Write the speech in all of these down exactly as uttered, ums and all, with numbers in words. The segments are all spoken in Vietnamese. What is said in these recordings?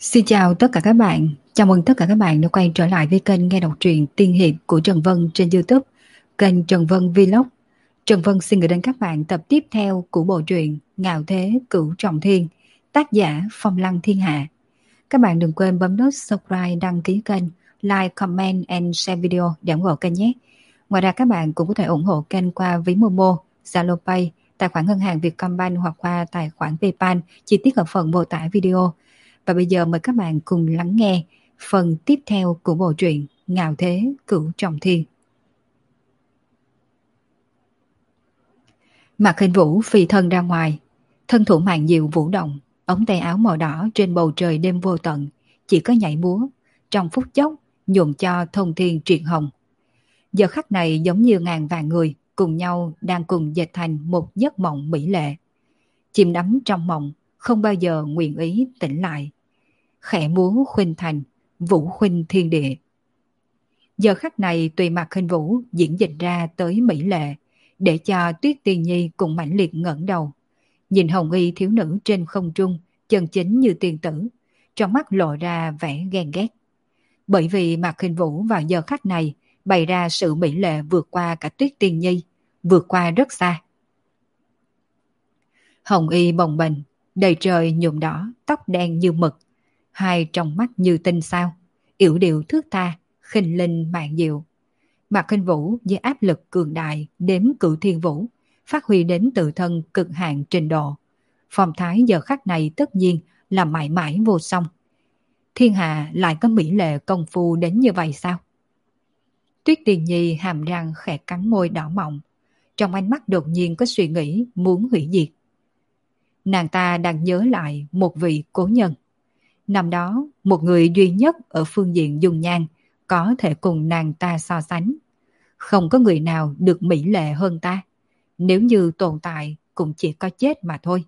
Xin chào tất cả các bạn, chào mừng tất cả các bạn đã quay trở lại với kênh nghe đọc truyện tiên hiệp của Trần Vân trên YouTube, kênh Trần Vân Vlog. Trần Vân xin gửi đến các bạn tập tiếp theo của bộ truyện Ngạo Thế Cửu Trọng Thiên, tác giả Phong Lăng Thiên Hạ. Các bạn đừng quên bấm nút subscribe, đăng ký kênh, like, comment and share video để ủng hộ kênh nhé. Ngoài ra các bạn cũng có thể ủng hộ kênh qua ví Momo, Zalo Pay, tài khoản ngân hàng Vietcombank hoặc qua tài khoản PayPal, chi tiết ở phần mô tả video. Và bây giờ mời các bạn cùng lắng nghe phần tiếp theo của bộ truyện Ngạo Thế Cửu Trọng Thiên. Mạc Khinh Vũ phi thân ra ngoài, thân thủ mạn diệu vũ động, ống tay áo màu đỏ trên bầu trời đêm vô tận, chỉ có nhảy múa, trong phút chốc nhuộm cho thông thiên triệt hồng. Giờ khắc này giống như ngàn vạn người cùng nhau đang cùng dệt thành một giấc mộng mỹ lệ. Chìm đắm trong mộng, không bao giờ nguyện ý tỉnh lại. Khẽ múa khuynh thành, vũ khuynh thiên địa. Giờ khắc này tùy Mạc Khinh Vũ diễn dịch ra tới mỹ lệ, để cho Tuyết Tiên Nhi cùng mãnh liệt ngẩng đầu, nhìn hồng y thiếu nữ trên không trung, chân chính như tiên tử, trong mắt lộ ra vẻ ghen ghét. Bởi vì Mạc Khinh Vũ vào giờ khắc này bày ra sự mỹ lệ vượt qua cả Tuyết Tiên Nhi, vượt qua rất xa. Hồng y bồng bềnh, đầy trời nhuộm đỏ, tóc đen như mực, hai trong mắt như tinh sao, yểu điệu thước tha, khinh linh mạn diệu. Mạc Khinh Vũ với áp lực cường đại đếm cửu thiên vũ, phát huy đến tự thân cực hạn trình độ. Phong thái giờ khắc này tất nhiên là mãi mãi vô song. Thiên hạ lại có mỹ lệ công phu đến như vậy sao? Tuyết Tiên Nhi hàm răng khẽ cắn môi đỏ mọng, trong ánh mắt đột nhiên có suy nghĩ muốn hủy diệt. Nàng ta đang nhớ lại một vị cố nhân. Năm đó, một người duy nhất ở phương diện dung nhan có thể cùng nàng ta so sánh. Không có người nào được mỹ lệ hơn ta. Nếu như tồn tại cũng chỉ có chết mà thôi.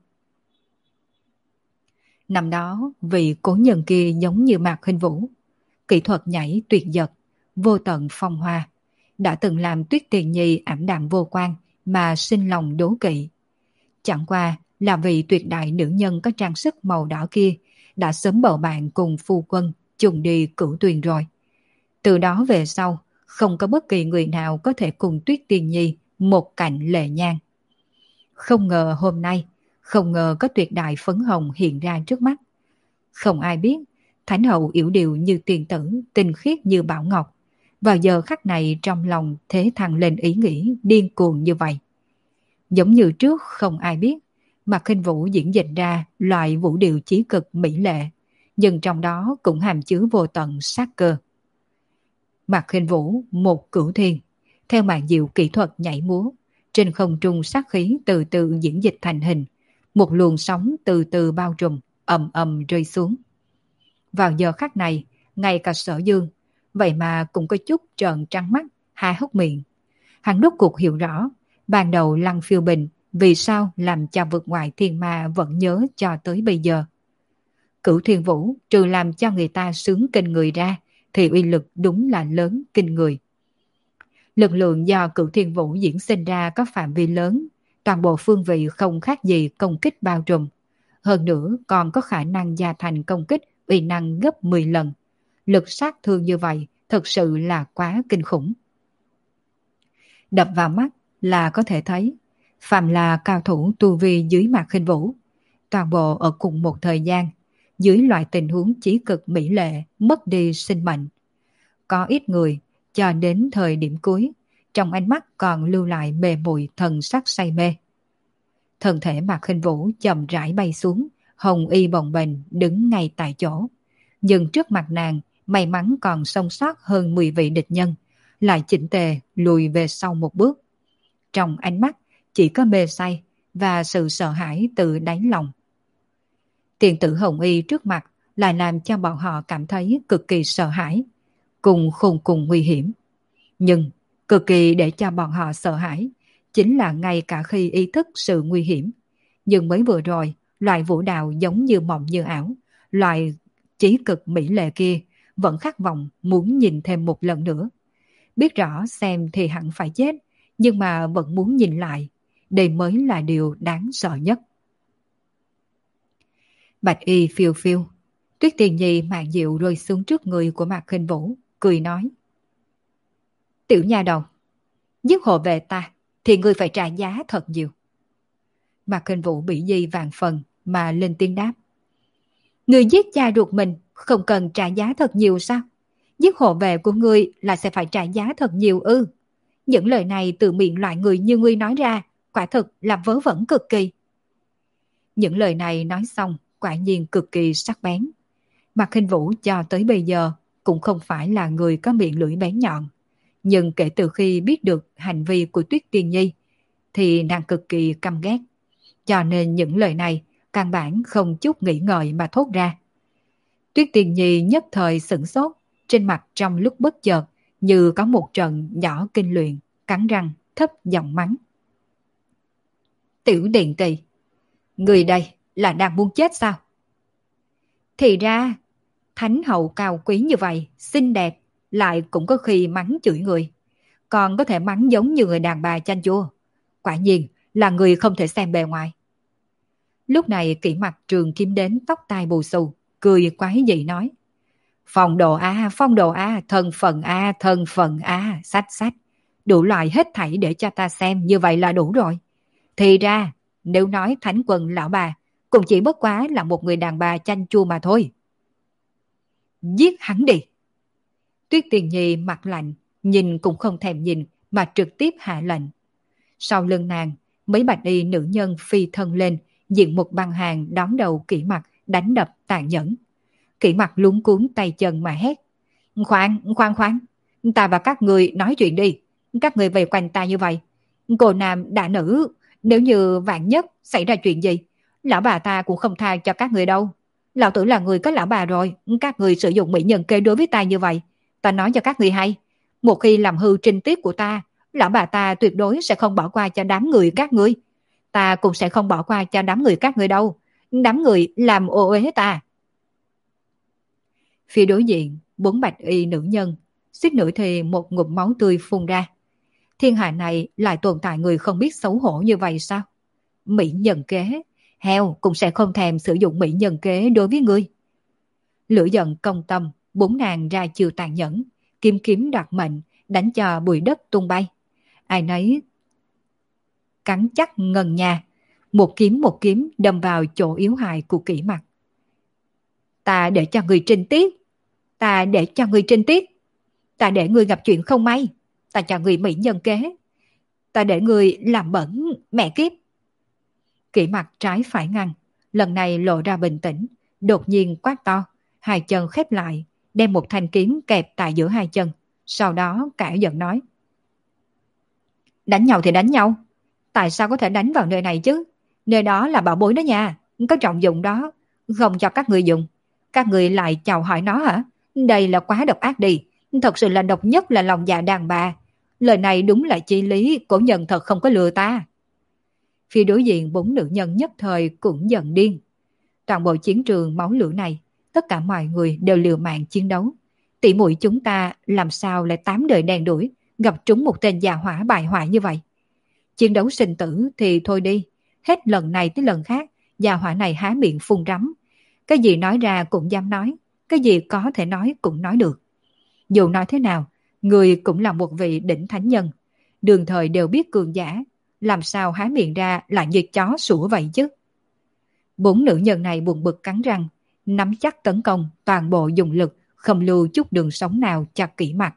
Năm đó, vị cố nhân kia giống như Mạc Khinh Vũ. Kỹ thuật nhảy tuyệt vời, vô tận phong hoa, đã từng làm Tuyết Tiền Nhi ảm đạm vô quan mà sinh lòng đố kỵ. Chẳng qua là vị tuyệt đại nữ nhân có trang sức màu đỏ kia đã sớm bầu bạn cùng phu quân chung đi cửu tuyền rồi. Từ đó về sau, không có bất kỳ người nào có thể cùng Tuyết Tiên Nhi một cạnh lệ nhan. Không ngờ hôm nay, không ngờ có tuyệt đại phấn hồng hiện ra trước mắt. Không ai biết, thánh hậu yểu điệu như tiền tử, tinh khiết như bảo ngọc, vào giờ khắc này trong lòng thế thăng lên ý nghĩ điên cuồng như vậy. Giống như trước không ai biết, Mạc Khinh Vũ diễn dịch ra loại vũ điệu chí cực mỹ lệ, nhưng trong đó cũng hàm chứa vô tận sát cơ. Mạc Khinh Vũ một cửu thiên, theo màn diệu kỹ thuật nhảy múa, trên không trung sát khí từ từ diễn dịch thành hình, một luồng sóng từ từ bao trùm, ầm ầm rơi xuống. Vào giờ khắc này, ngay cả Sở Dương, vậy mà cũng có chút trợn trắng mắt, há hốc miệng. Hắn rốt cuộc hiểu rõ, ban đầu Lăng Phiêu Bình vì sao làm cho vượt ngoại thiên ma vẫn nhớ cho tới bây giờ. Cửu Thiên Vũ trừ làm cho người ta sướng kinh người ra, thì uy lực đúng là lớn kinh người. Lực lượng do Cửu Thiên Vũ diễn sinh ra có phạm vi lớn, toàn bộ phương vị không khác gì công kích bao trùm. Hơn nữa còn có khả năng gia thành công kích uy năng gấp mười lần. Lực sát thương như vậy thực sự là quá kinh khủng. Đập vào mắt là có thể thấy, phàm là cao thủ tu vi dưới Mạc Khinh Vũ, toàn bộ ở cùng một thời gian, dưới loại tình huống chí cực mỹ lệ, mất đi sinh mệnh. Có ít người, cho đến thời điểm cuối, trong ánh mắt còn lưu lại mê muội thần sắc say mê. Thân thể Mạc Khinh Vũ chậm rãi bay xuống, hồng y bồng bềnh đứng ngay tại chỗ. Nhưng trước mặt nàng, may mắn còn sống sót hơn mười vị địch nhân, lại chỉnh tề lùi về sau một bước. Trong ánh mắt chỉ có mê say và sự sợ hãi từ đáy lòng. Tiền tử hồng y trước mặt lại làm cho bọn họ cảm thấy cực kỳ sợ hãi, cùng khôn cùng nguy hiểm. Nhưng cực kỳ để cho bọn họ sợ hãi chính là ngay cả khi ý thức sự nguy hiểm, nhưng mới vừa rồi loại vũ đạo giống như mộng như ảo, loại chí cực mỹ lệ kia vẫn khát vọng muốn nhìn thêm một lần nữa. Biết rõ xem thì hẳn phải chết, nhưng mà vẫn muốn nhìn lại. Đây mới là điều đáng sợ nhất. Bạch y phiêu phiêu, Tuyết Tiền Nhi mạn diệu rơi xuống trước người của Mạc Khinh Vũ, cười nói. Tiểu nha đầu, giết hộ về ta, thì ngươi phải trả giá thật nhiều. Mạc Khinh Vũ bị di vạn phần mà lên tiếng đáp. Ngươi giết cha ruột mình, không cần trả giá thật nhiều sao? Giết hộ về của ngươi là sẽ phải trả giá thật nhiều ư? Những lời này từ miệng loại người như ngươi nói ra, quả thực là vớ vẩn cực kỳ. Những lời này nói xong, quả nhiên cực kỳ sắc bén. Mạc Khinh Vũ cho tới bây giờ cũng không phải là người có miệng lưỡi bén nhọn. Nhưng kể từ khi biết được hành vi của Tuyết Tiên Nhi, thì nàng cực kỳ căm ghét. Cho nên những lời này căn bản không chút nghĩ ngợi mà thốt ra. Tuyết Tiên Nhi nhất thời sửng sốt, trên mặt trong lúc bất chợt như có một trận nhỏ kinh luyện, cắn răng thấp giọng mắng. Tiểu Điện Tỳ, người đây là đang muốn chết sao? Thì ra, thánh hậu cao quý như vậy, xinh đẹp, lại cũng có khi mắng chửi người. Còn có thể mắng giống như người đàn bà chanh chua. Quả nhiên là người không thể xem bề ngoài. Lúc này Kỷ Mặc trường kiếm đến tóc tai bù xù, cười quái dị nói. Phong độ a, phong độ a, thân phận a, thân phận a, sách sách. Đủ loại hết thảy để cho ta xem, như vậy là đủ rồi. Thì ra, nếu nói thánh quân lão bà, cũng chỉ bất quá là một người đàn bà chanh chua mà thôi. Giết hắn đi. Tuyết Tiền Nhi mặt lạnh, nhìn cũng không thèm nhìn mà trực tiếp hạ lệnh. Sau lưng nàng, mấy bạch y nữ nhân phi thân lên, diện một băng hàng đón đầu Kỷ Mặc đánh đập tàn nhẫn. Kỷ Mặc luống cuốn tay chân mà hét. Khoan, khoan khoan, ta và các người nói chuyện đi. Các người vây quanh ta như vậy. Cô nam đã nữ, nếu như vạn nhất xảy ra chuyện gì, lão bà ta cũng không tha cho các người đâu. Lão tử là người có lão bà rồi, các người sử dụng mỹ nhân kế đối với ta như vậy. Ta nói cho các người hay, một khi làm hư trinh tiết của ta, lão bà ta tuyệt đối sẽ không bỏ qua cho đám người các ngươi. Ta cũng sẽ không bỏ qua cho đám người các ngươi đâu. Đám người làm ô uế ta. Phía đối diện, bốn bạch y nữ nhân, suýt nữa thì một ngụm máu tươi phun ra. Thiên hạ này lại tồn tại người không biết xấu hổ như vậy sao? Mỹ nhân kế, heo cũng sẽ không thèm sử dụng mỹ nhân kế đối với ngươi. Lửa giận công tâm, bốn nàng ra chiều tàn nhẫn, kiếm kiếm đoạt mệnh, đánh cho bụi đất tung bay. Ai nấy cắn chắc ngần nhà, một kiếm một kiếm đâm vào chỗ yếu hại của Kỷ Mặc. Ta để cho người trinh tiết, ta để cho người trinh tiết, ta để người gặp chuyện không may, ta cho người mỹ nhân kế, ta để người làm bẩn mẹ kiếp. Kỷ Mặc trái phải ngăn, lần này lộ ra bình tĩnh, đột nhiên quát to, hai chân khép lại, đem một thanh kiếm kẹp tại giữa hai chân, sau đó cãi giận nói. Đánh nhau thì đánh nhau, tại sao có thể đánh vào nơi này chứ? Nơi đó là bảo bối đó nha, có trọng dụng đó, không cho các người dùng. Các người lại chào hỏi nó hả? Đây là quá độc ác đi, thật sự là độc nhất là lòng dạ đàn bà. Lời này đúng là chi lý, cổ nhân thật không có lừa ta. Phía đối diện bốn nữ nhân nhất thời cũng giận điên. Toàn bộ chiến trường máu lửa này, tất cả mọi người đều liều mạng chiến đấu. Tỷ muội chúng ta làm sao lại tám đời đen đuổi, gặp trúng một tên già hỏa bại hoại như vậy. Chiến đấu sinh tử thì thôi đi, hết lần này tới lần khác, già hỏa này há miệng phun rắm. Cái gì nói ra cũng dám nói, cái gì có thể nói cũng nói được. Dù nói thế nào, người cũng là một vị đỉnh thánh nhân. Đường thời đều biết cường giả, làm sao há miệng ra lại như chó sủa vậy chứ. Bốn nữ nhân này buồn bực cắn răng, nắm chắc tấn công, toàn bộ dùng lực, không lưu chút đường sống nào cho Kỷ Mặc.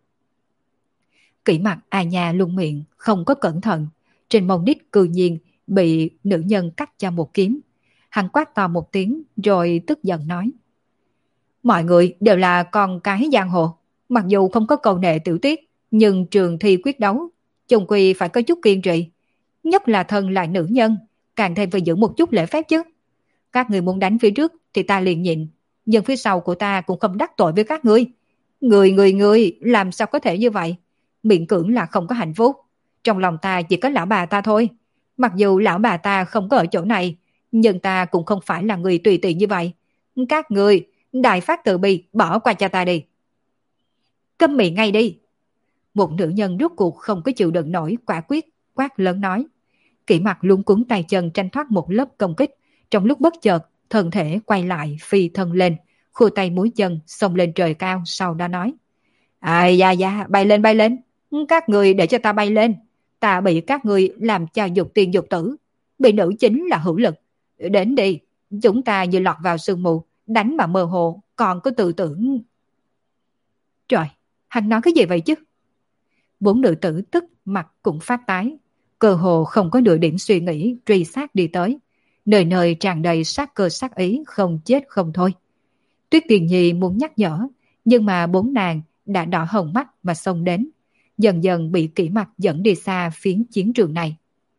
Kỷ Mặc à nhà luôn miệng, không có cẩn thận, trên mông đít cư nhiên bị nữ nhân cắt cho một kiếm. Hắn quát to một tiếng rồi tức giận nói. Mọi người đều là con cái giang hồ, mặc dù không có cầu nệ tiểu tiết, nhưng trường thi quyết đấu, chung quy phải có chút kiên trì. Nhất là thân là nữ nhân, càng thêm phải giữ một chút lễ phép chứ. Các người muốn đánh phía trước thì ta liền nhịn, nhưng phía sau của ta cũng không đắc tội với các ngươi. Người người người làm sao có thể như vậy? Miệng cưỡng là không có hạnh phúc. Trong lòng ta chỉ có lão bà ta thôi. Mặc dù lão bà ta không có ở chỗ này, nhưng ta cũng không phải là người tùy tiện như vậy. Các người, đại phát từ bi, bỏ qua cho ta đi. Câm miệng ngay đi. Một nữ nhân rốt cuộc không có chịu đựng nổi, quả quyết, quát lớn nói. Kỷ Mặc luống cuống tay chân tranh thoát một lớp công kích. Trong lúc bất chợt, thân thể quay lại phi thân lên, khua tay múi chân xông lên trời cao, sau đó nói: Ai da da, bay lên bay lên, các người để cho ta bay lên, ta bị các người làm cho dục tiên dục tử, bị nữ chính là hữu lực. Đến đi, chúng ta như lọt vào sương mù, đánh mà mơ hồ, còn có tự tưởng. Trời, hắn nói cái gì vậy chứ? Bốn nữ tử tức mặt cũng phát tái, cơ hồ không có nửa điểm suy nghĩ, truy sát đi tới, nơi nơi tràn đầy sát cơ sát ý, không chết không thôi. Tuyết Tiền Nhi muốn nhắc nhở, nhưng mà bốn nàng đã đỏ hồng mắt mà xông đến, dần dần bị Kỷ Mặc dẫn đi xa phiến chiến trường này.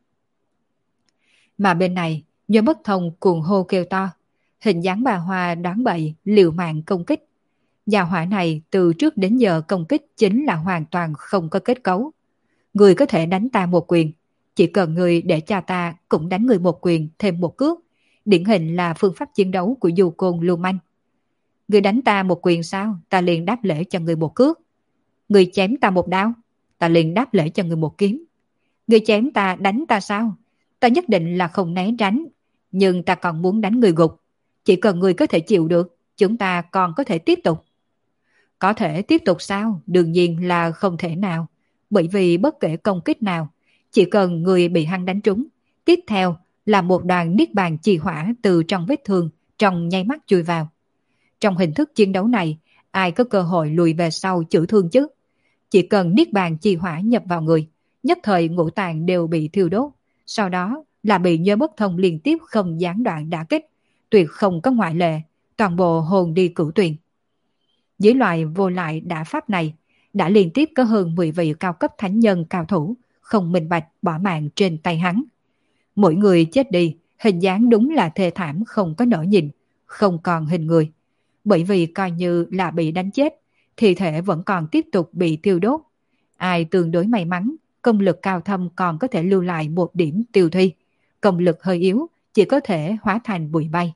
Mà bên này, Nhớ Bất Thông cuồng hô kêu to, hình dáng bà Hoa đoán bậy, liều mạng công kích. Gia hỏa này từ trước đến giờ công kích chính là hoàn toàn không có kết cấu. Người có thể đánh ta một quyền, chỉ cần người để cho ta cũng đánh người một quyền thêm một cước. Điển hình là phương pháp chiến đấu của Du Côn lưu manh. Người đánh ta một quyền sao, ta liền đáp lễ cho người một cước. Người chém ta một đao, ta liền đáp lễ cho người một kiếm. Người chém ta đánh ta sao, ta nhất định là không né tránh, nhưng ta còn muốn đánh người gục. Chỉ cần người có thể chịu được, chúng ta còn có thể tiếp tục. Có thể tiếp tục sao? Đương nhiên là không thể nào. Bởi vì bất kể công kích nào, chỉ cần người bị hắn đánh trúng, tiếp theo là một đoàn niết bàn chi hỏa từ trong vết thương trong nháy mắt chui vào. Trong hình thức chiến đấu này, ai có cơ hội lùi về sau chữa thương chứ? Chỉ cần niết bàn chi hỏa nhập vào người, nhất thời ngũ tạng đều bị thiêu đốt, sau đó là bị Nhớ Bất Thông liên tiếp không gián đoạn đả kích, tuyệt không có ngoại lệ, toàn bộ hồn đi cửu tuyền. Dưới loại vô lại đả pháp này, đã liên tiếp có hơn mười vị cao cấp thánh nhân cao thủ không minh bạch bỏ mạng trên tay hắn. Mỗi người chết đi, hình dáng đúng là thê thảm không có nỡ nhìn, không còn hình người. Bởi vì coi như là bị đánh chết, thi thể vẫn còn tiếp tục bị tiêu đốt. Ai tương đối may mắn, công lực cao thâm còn có thể lưu lại một điểm tiêu thi. Công lực hơi yếu, chỉ có thể hóa thành bụi bay.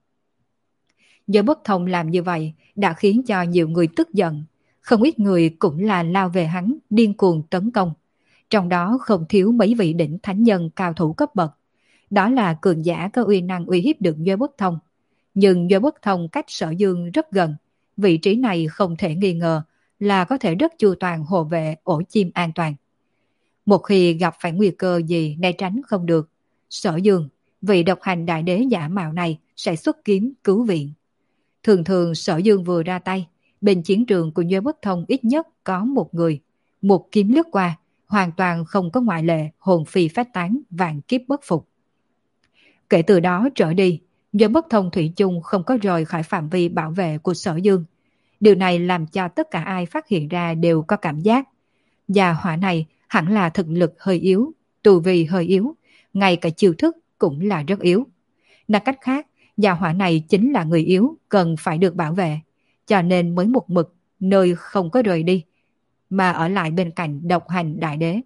Do Bất Thông làm như vậy đã khiến cho nhiều người tức giận. Không ít người cũng là lao về hắn, điên cuồng tấn công. Trong đó không thiếu mấy vị đỉnh thánh nhân cao thủ cấp bậc. Đó là cường giả có uy năng uy hiếp được Do Bất Thông. Nhưng Do Bất Thông cách Sở Dương rất gần. Vị trí này không thể nghi ngờ là có thể rất chu toàn hộ vệ ổ chim an toàn. Một khi gặp phải nguy cơ gì né tránh không được, Sở Dương, vị độc hành đại đế giả mạo này sẽ xuất kiếm cứu viện. Thường thường Sở Dương vừa ra tay, bên chiến trường của Nhớ Bất Thông ít nhất có một người. Một kiếm lướt qua, hoàn toàn không có ngoại lệ, hồn phi phách tán, vạn kiếp bất phục. Kể từ đó trở đi, Nhớ Bất Thông thủy chung không có rời khỏi phạm vi bảo vệ của Sở Dương. Điều này làm cho tất cả ai phát hiện ra đều có cảm giác. Gia hỏa này hẳn là thực lực hơi yếu, tu vi hơi yếu, ngay cả chiêu thức cũng là rất yếu. Nói cách khác, gia hỏa này chính là người yếu, cần phải được bảo vệ, cho nên mới một mực nơi không có rời đi, mà ở lại bên cạnh độc hành đại đế.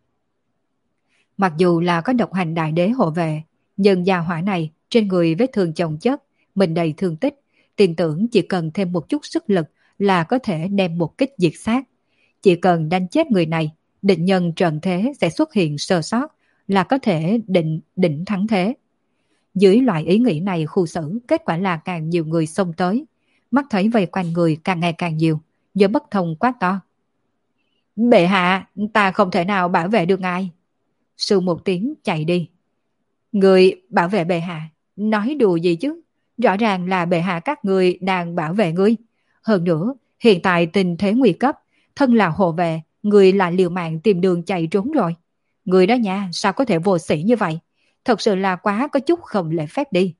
Mặc dù là có độc hành đại đế hộ vệ, nhưng gia hỏa này trên người vết thương chồng chất, mình đầy thương tích, tin tưởng chỉ cần thêm một chút sức lực là có thể đem một kích diệt sát. Chỉ cần đánh chết người này, địch nhân trận thế sẽ xuất hiện sơ sót, là có thể định định thắng thế. Dưới loại ý nghĩ này khu xử, kết quả là càng nhiều người xông tới. Mắt thấy vây quanh người càng ngày càng nhiều, Nhớ Bất Thông quát to: Bệ hạ, ta không thể nào bảo vệ được ngài. Sư một tiếng chạy đi. Người bảo vệ bệ hạ, nói đùa gì chứ? Rõ ràng là bệ hạ các người đang bảo vệ ngươi. Hơn nữa, hiện tại tình thế nguy cấp, thân là hộ vệ, người là liều mạng tìm đường chạy trốn rồi. Người đó nha, sao có thể vô sĩ như vậy? Thật sự là quá có chút không lễ phép đi.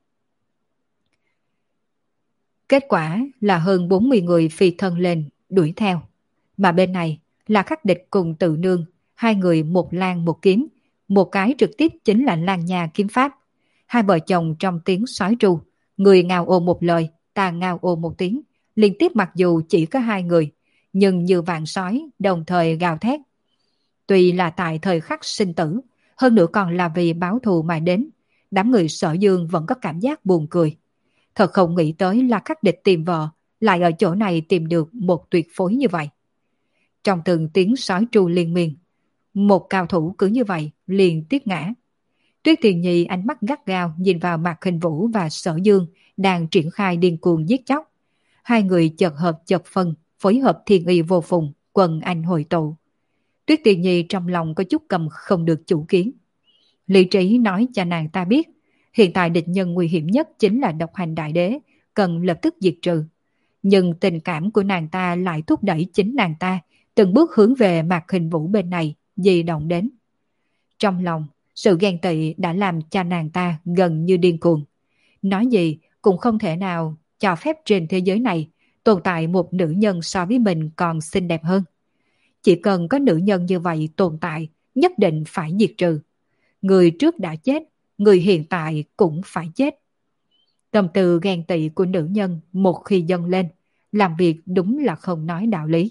Kết quả là hơn bốn mươi người phi thân lên, đuổi theo. Mà bên này là Khắc Địch cùng Tự Nương, hai người một lang một kiếm, một cái trực tiếp chính là Lang Nha kiếm pháp. Hai vợ chồng trong tiếng sói tru, người ngao ô một lời, ta ngao ô một tiếng, liên tiếp mặc dù chỉ có hai người, nhưng như vạn sói đồng thời gào thét. Tuy là tại thời khắc sinh tử, hơn nữa còn là vì báo thù mà đến, đám người Sở Dương vẫn có cảm giác buồn cười. Thật không nghĩ tới là Khắc Địch tìm vợ, lại ở chỗ này tìm được một tuyệt phối như vậy. Trong từng tiếng sói tru liên miên, một cao thủ cứ như vậy liền tiếp ngã. Tuyết Tiền Nhi ánh mắt gắt gao nhìn vào Mạc Khinh Vũ và Sở Dương đang triển khai điên cuồng giết chóc. Hai người chật hợp chật phân, phối hợp thiên y vô phùng, quần anh hội tụ. Tuyết Tiền Nhi trong lòng có chút cầm không được chủ kiến. Lý trí nói cho nàng ta biết, hiện tại địch nhân nguy hiểm nhất chính là độc hành đại đế, cần lập tức diệt trừ. Nhưng tình cảm của nàng ta lại thúc đẩy chính nàng ta từng bước hướng về Mạc Khinh Vũ bên này, di động đến. Trong lòng, sự ghen tị đã làm cho nàng ta gần như điên cuồng. Nói gì cũng không thể nào cho phép trên thế giới này tồn tại một nữ nhân so với mình còn xinh đẹp hơn. Chỉ cần có nữ nhân như vậy tồn tại, nhất định phải diệt trừ. Người trước đã chết, người hiện tại cũng phải chết. Tâm tư ghen tị của nữ nhân một khi dâng lên, làm việc đúng là không nói đạo lý.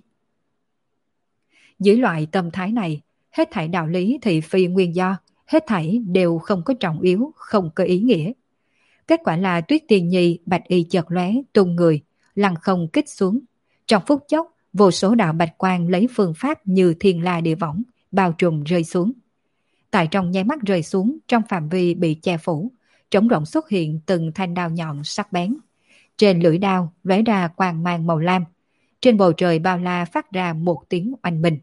Dưới loại tâm thái này, hết thảy đạo lý thì phi nguyên do, hết thảy đều không có trọng yếu, không có ý nghĩa. Kết quả là Tuyết Tiền Nhi bạch y chợt lóe tung người, lăng không kích xuống. Trong phút chốc, vô số đạo bạch quang lấy phương pháp như thiên la địa võng, bao trùm rơi xuống. Tại trong nháy mắt rơi xuống, trong phạm vi bị che phủ, trống rỗng xuất hiện từng thanh đao nhọn sắc bén. Trên lưỡi đao lóe ra quang mang màu lam. Trên bầu trời bao la phát ra một tiếng oanh minh.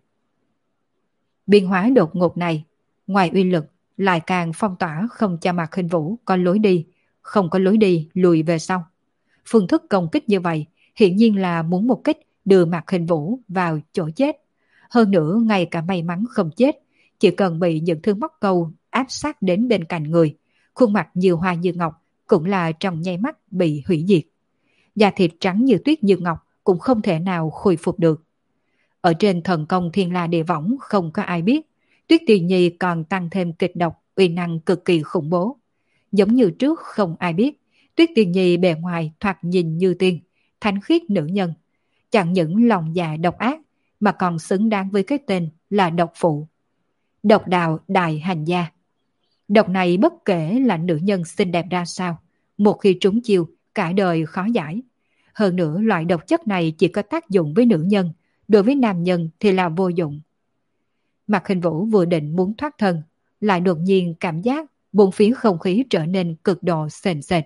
Biến hóa đột ngột này, ngoài uy lực, lại càng phong tỏa không cho Mạc Khinh Vũ có lối đi, không có lối đi lùi về sau. Phương thức công kích như vậy, hiển nhiên là muốn một kích đưa Mạc Khinh Vũ vào chỗ chết. Hơn nữa, ngay cả may mắn không chết, chỉ cần bị những thương móc câu áp sát đến bên cạnh người, khuôn mặt như hoa như ngọc cũng là trong nháy mắt bị hủy diệt. Da thịt trắng như tuyết như ngọc cũng không thể nào khôi phục được. Ở trên thần công thiên la địa võng không có ai biết, Tuyết Tiền Nhi còn tăng thêm kịch độc, uy năng cực kỳ khủng bố. Giống như trước không ai biết, Tuyết Tiền Nhi bề ngoài thoạt nhìn như tiên, thánh khiết nữ nhân. Chẳng những lòng dạ độc ác, mà còn xứng đáng với cái tên là độc phụ. Độc đạo đại hành gia. Độc này bất kể là nữ nhân xinh đẹp ra sao, một khi trúng chiêu, cả đời khó giải. Hơn nữa loại độc chất này chỉ có tác dụng với nữ nhân, đối với nam nhân thì là vô dụng. Mạc Khinh Vũ vừa định muốn thoát thân, lại đột nhiên cảm giác bốn phía không khí trở nên cực độ sền sệt.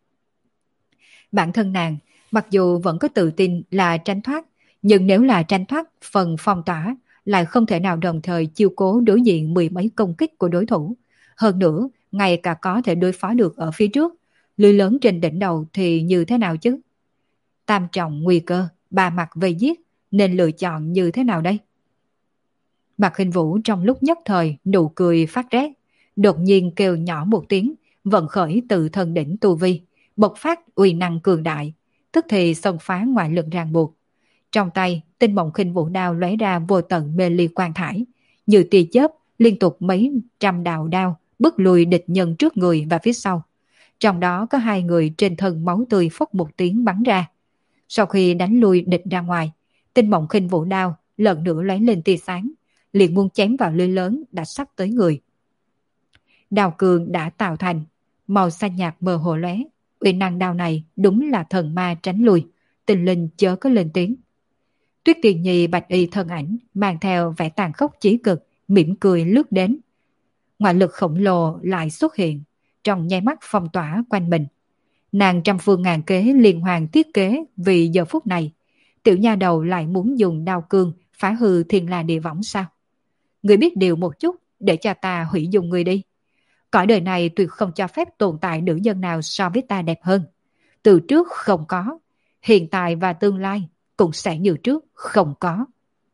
Bản thân nàng, mặc dù vẫn có tự tin là tránh thoát, nhưng nếu là tránh thoát phần phong tỏa, lại không thể nào đồng thời chiêu cố đối diện mười mấy công kích của đối thủ. Hơn nữa, ngay cả có thể đối phó được ở phía trước, lưới lớn trên đỉnh đầu thì như thế nào chứ? Tam trọng nguy cơ, ba mặt vây giết, nên lựa chọn như thế nào đây? Mạc Khinh Vũ trong lúc nhất thời nụ cười phát rét, đột nhiên kêu nhỏ một tiếng, vận khởi từ thân đỉnh tu vi, bộc phát uy năng cường đại, tức thì xông phá ngoại lực ràng buộc. Trong tay, tinh mộng khinh vũ đao lóe ra vô tận mê ly quang thải, như tia chớp liên tục mấy trăm đạo đao bức lùi địch nhân trước người và phía sau. Trong đó có hai người trên thân máu tươi phốc một tiếng bắn ra. Sau khi đánh lui địch ra ngoài, tinh mộng khinh vũ đao lần nữa lóe lên tia sáng, liền muốn chém vào lưới lớn đã sắp tới người. Đao cường đã tạo thành, màu xanh nhạt mờ hồ lóe, uy năng đao này đúng là thần ma tránh lui, tình linh chớ có lên tiếng. Tuyết Tiền Nhi bạch y thân ảnh mang theo vẻ tàn khốc chí cực, mỉm cười lướt đến. Ngoại lực khổng lồ lại xuất hiện, trong nháy mắt phong tỏa quanh mình. Nàng trăm phương ngàn kế liên hoàn thiết kế vì giờ phút này, tiểu nha đầu lại muốn dùng đao cương phá hư thiên la địa võng sao? Người biết điều một chút để cho ta hủy dung người đi. Cõi đời này tuyệt không cho phép tồn tại nữ nhân nào so với ta đẹp hơn. Từ trước không có, hiện tại và tương lai cũng sẽ như trước không có.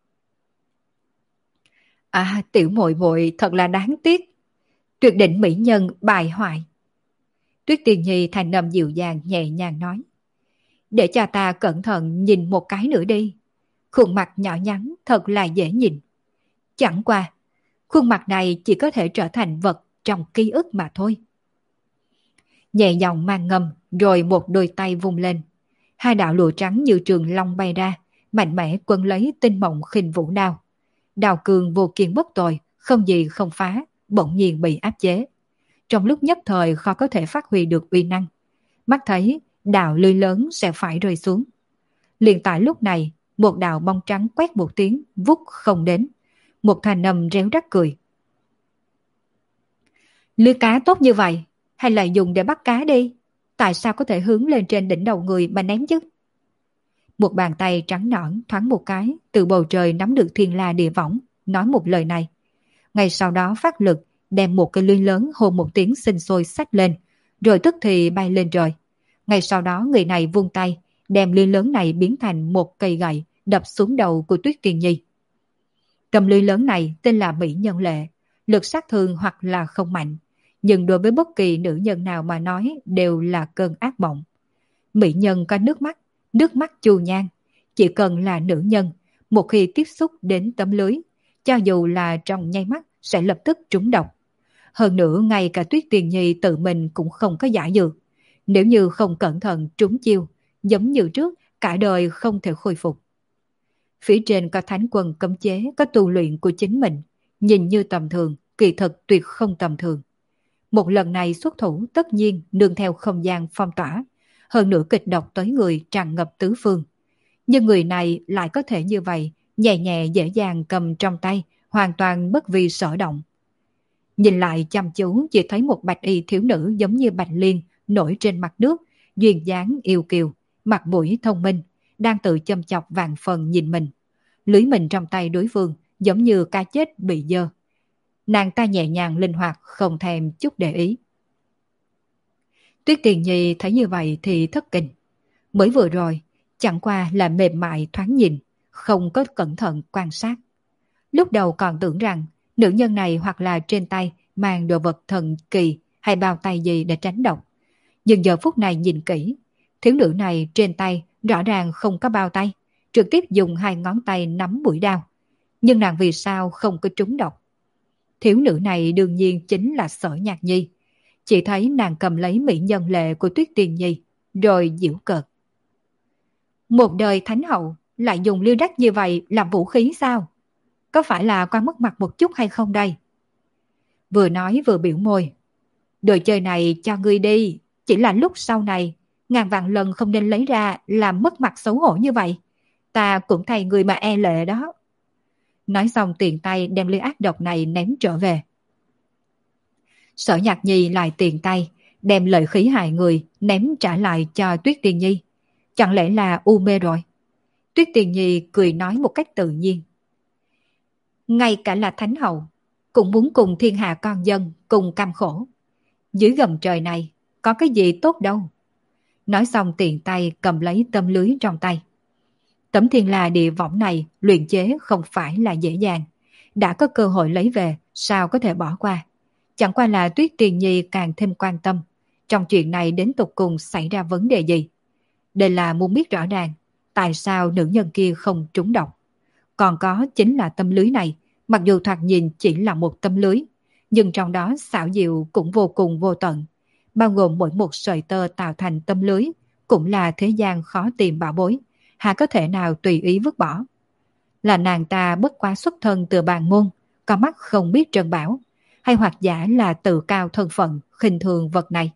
À, tiểu muội muội thật là đáng tiếc. Tuyệt đỉnh mỹ nhân bài hoại. Tuyết Tiền Nhi thành âm dịu dàng nhẹ nhàng nói. Để cho ta cẩn thận nhìn một cái nữa đi. Khuôn mặt nhỏ nhắn thật là dễ nhìn. Chẳng qua, khuôn mặt này chỉ có thể trở thành vật trong ký ức mà thôi. Nhẹ nhàng mang ngâm, rồi một đôi tay vung lên. Hai đạo lụa trắng như trường long bay ra, mạnh mẽ quấn lấy tinh mộng khinh vũ đao. Đao cường vô kiên bất tội, không gì không phá, bỗng nhiên bị áp chế. Trong lúc nhất thời khó có thể phát huy được uy năng. Mắt thấy đạo lưới lớn sẽ phải rơi xuống. Liền tại lúc này, một đạo bông trắng quét một tiếng, vút không đến. Một thanh âm réo rắt cười. Lưới cá tốt như vậy, hay là dùng để bắt cá đi? Tại sao có thể hướng lên trên đỉnh đầu người mà ném chứ? Một bàn tay trắng nõn thoáng một cái từ bầu trời nắm được thiên la địa võng, nói một lời này. Ngay sau đó phát lực đem một cái lưới lớn hô một tiếng sinh sôi xách lên, rồi tức thì bay lên trời. Ngay sau đó người này vung tay đem lưới lớn này biến thành một cây gậy đập xuống đầu của Tuyết Tiên Nhi. Cầm lưới lớn này tên là Mỹ Nhân Lệ, lực sát thương hoặc là không mạnh, nhưng đối với bất kỳ nữ nhân nào mà nói đều là cơn ác mộng. Mỹ nhân có nước mắt, nước mắt chu nhan, chỉ cần là nữ nhân, một khi tiếp xúc đến tấm lưới, cho dù là trong nháy mắt sẽ lập tức trúng độc. Hơn nữa ngay cả Tuyết Tiên Nhi tự mình cũng không có giả dược, nếu như không cẩn thận trúng chiêu, giống như trước, cả đời không thể khôi phục. Phía trên có thánh quân cấm chế, có tu luyện của chính mình, nhìn như tầm thường, kỳ thực tuyệt không tầm thường. Một lần này xuất thủ tất nhiên nương theo không gian phong tỏa, hơn nữa kịch độc tới người tràn ngập tứ phương. Nhưng người này lại có thể như vậy, nhẹ nhẹ dễ dàng cầm trong tay, hoàn toàn bất vi sở động. Nhìn lại chăm chú chỉ thấy một bạch y thiếu nữ giống như bạch liên nổi trên mặt nước, duyên dáng yêu kiều, mặt mũi thông minh, đang tự châm chọc vàng phần nhìn mình. Lưới mình trong tay đối phương giống như cá chết bị dơ. Nàng ta nhẹ nhàng linh hoạt không thèm chút để ý. Tuyết Tiền Nhi thấy như vậy thì thất kinh. Mới vừa rồi, chẳng qua là mềm mại thoáng nhìn, không có cẩn thận quan sát. Lúc đầu còn tưởng rằng nữ nhân này hoặc là trên tay mang đồ vật thần kỳ hay bao tay gì để tránh độc. Nhưng giờ phút này nhìn kỹ, thiếu nữ này trên tay rõ ràng không có bao tay, trực tiếp dùng hai ngón tay nắm mũi đao. Nhưng nàng vì sao không có trúng độc? Thiếu nữ này đương nhiên chính là Sở Nhạc Nhi. Chỉ thấy nàng cầm lấy Mỹ Nhân Lệ của Tuyết Tiên Nhi, rồi giễu cợt. Một đời thánh hậu lại dùng liêu đắc như vậy làm vũ khí sao? Có phải là qua mất mặt một chút hay không đây? Vừa nói vừa biểu môi. Đồ chơi này cho ngươi đi, chỉ là lúc sau này, ngàn vạn lần không nên lấy ra làm mất mặt xấu hổ như vậy. Ta cũng thay người mà e lệ đó. Nói xong tiện tay đem ly ác độc này ném trở về. Sở Nhạc Nhi lại tiện tay đem lợi khí hại người ném trả lại cho Tuyết Tiên Nhi. Chẳng lẽ là u mê rồi? Tuyết Tiên Nhi cười nói một cách tự nhiên. Ngay cả là thánh hậu cũng muốn cùng thiên hạ con dân cùng cam khổ. Dưới gầm trời này có cái gì tốt đâu. Nói xong tiện tay cầm lấy tấm lưới trong tay. Tấm thiên la địa võng này luyện chế không phải là dễ dàng. Đã có cơ hội lấy về, sao có thể bỏ qua. Chẳng qua là Tuyết Tiền Nhi càng thêm quan tâm. Trong chuyện này đến tục cùng xảy ra vấn đề gì? Đây là muốn biết rõ ràng tại sao nữ nhân kia không trúng độc. Còn có chính là tấm lưới này, mặc dù thoạt nhìn chỉ là một tấm lưới, nhưng trong đó xảo diệu cũng vô cùng vô tận. Bao gồm mỗi một sợi tơ tạo thành tấm lưới, cũng là thế gian khó tìm bảo bối, hà có thể nào tùy ý vứt bỏ. Là nàng ta bất quá xuất thân từ bàn môn, có mắt không biết trân bảo, hay hoặc giả là tự cao thân phận, khinh thường vật này.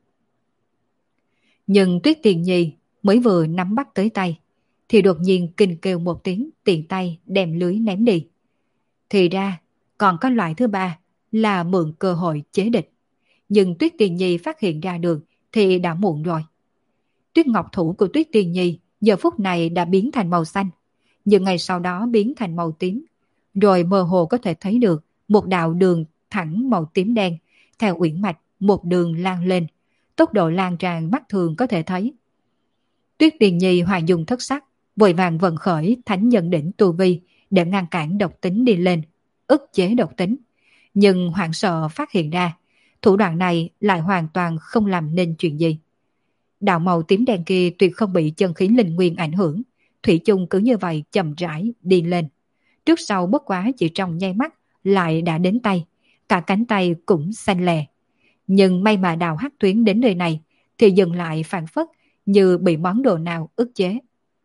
Nhưng Tuyết Tiền Nhi mới vừa nắm bắt tới tay, thì đột nhiên kinh kêu một tiếng, tiện tay đem lưới ném đi. Thì ra, còn có loại thứ ba là mượn cơ hội chế địch. Nhưng Tuyết Tiền Nhi phát hiện ra được thì đã muộn rồi. Tuyết ngọc thủ của Tuyết Tiền Nhi giờ phút này đã biến thành màu xanh, nhưng ngày sau đó biến thành màu tím, rồi mơ hồ có thể thấy được một đạo đường thẳng màu tím đen, theo uyển mạch một đường lan lên, tốc độ lan tràn mắt thường có thể thấy. Tuyết Tiền Nhi hòa dùng thất sắc, vội vàng vận khởi thánh nhân đỉnh tu vi để ngăn cản độc tính đi lên, ức chế độc tính. Nhưng hoảng sợ phát hiện ra, thủ đoạn này lại hoàn toàn không làm nên chuyện gì. Đạo màu tím đen kia tuyệt không bị chân khí linh nguyên ảnh hưởng, thủy chung cứ như vậy chậm rãi đi lên. Trước sau bất quá chỉ trong nháy mắt lại đã đến tay, cả cánh tay cũng xanh lè. Nhưng may mà đào hắc tuyến đến nơi này thì dừng lại phản phất như bị món đồ nào ức chế.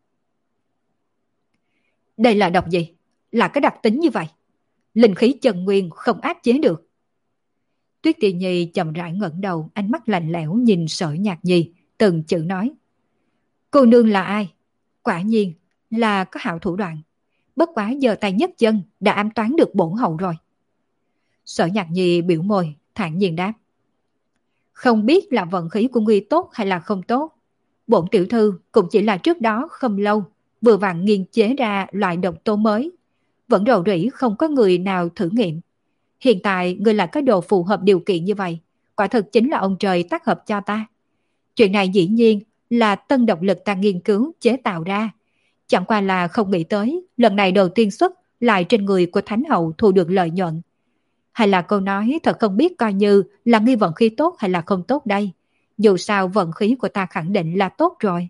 Đây là độc gì? Là cái đặc tính như vậy. Linh khí chân nguyên không áp chế được. Tuyết Tiền Nhi chậm rãi ngẩng đầu, ánh mắt lạnh lẽo nhìn Sở Nhạc Nhi, từng chữ nói. Cô nương là ai? Quả nhiên là có hảo thủ đoạn. Bất quá giờ tay nhất chân đã ám toán được bổn hậu rồi. Sở Nhạc Nhi biểu môi, thản nhiên đáp. Không biết là vận khí của ngươi tốt hay là không tốt. Bổn tiểu thư cũng chỉ là trước đó không lâu vừa vặn nghiên chế ra loại độc tố mới. Vẫn rầu rĩ không có người nào thử nghiệm. Hiện tại ngươi lại có đồ phù hợp điều kiện như vậy. Quả thực chính là ông trời tác hợp cho ta. Chuyện này dĩ nhiên là tân độc lực ta nghiên cứu chế tạo ra. Chẳng qua là không nghĩ tới lần này đầu tiên xuất lại trên người của Thánh Hậu thu được lợi nhuận. Hay là câu nói thật không biết coi như là nghi vận khí tốt hay là không tốt đây. Dù sao vận khí của ta khẳng định là tốt rồi.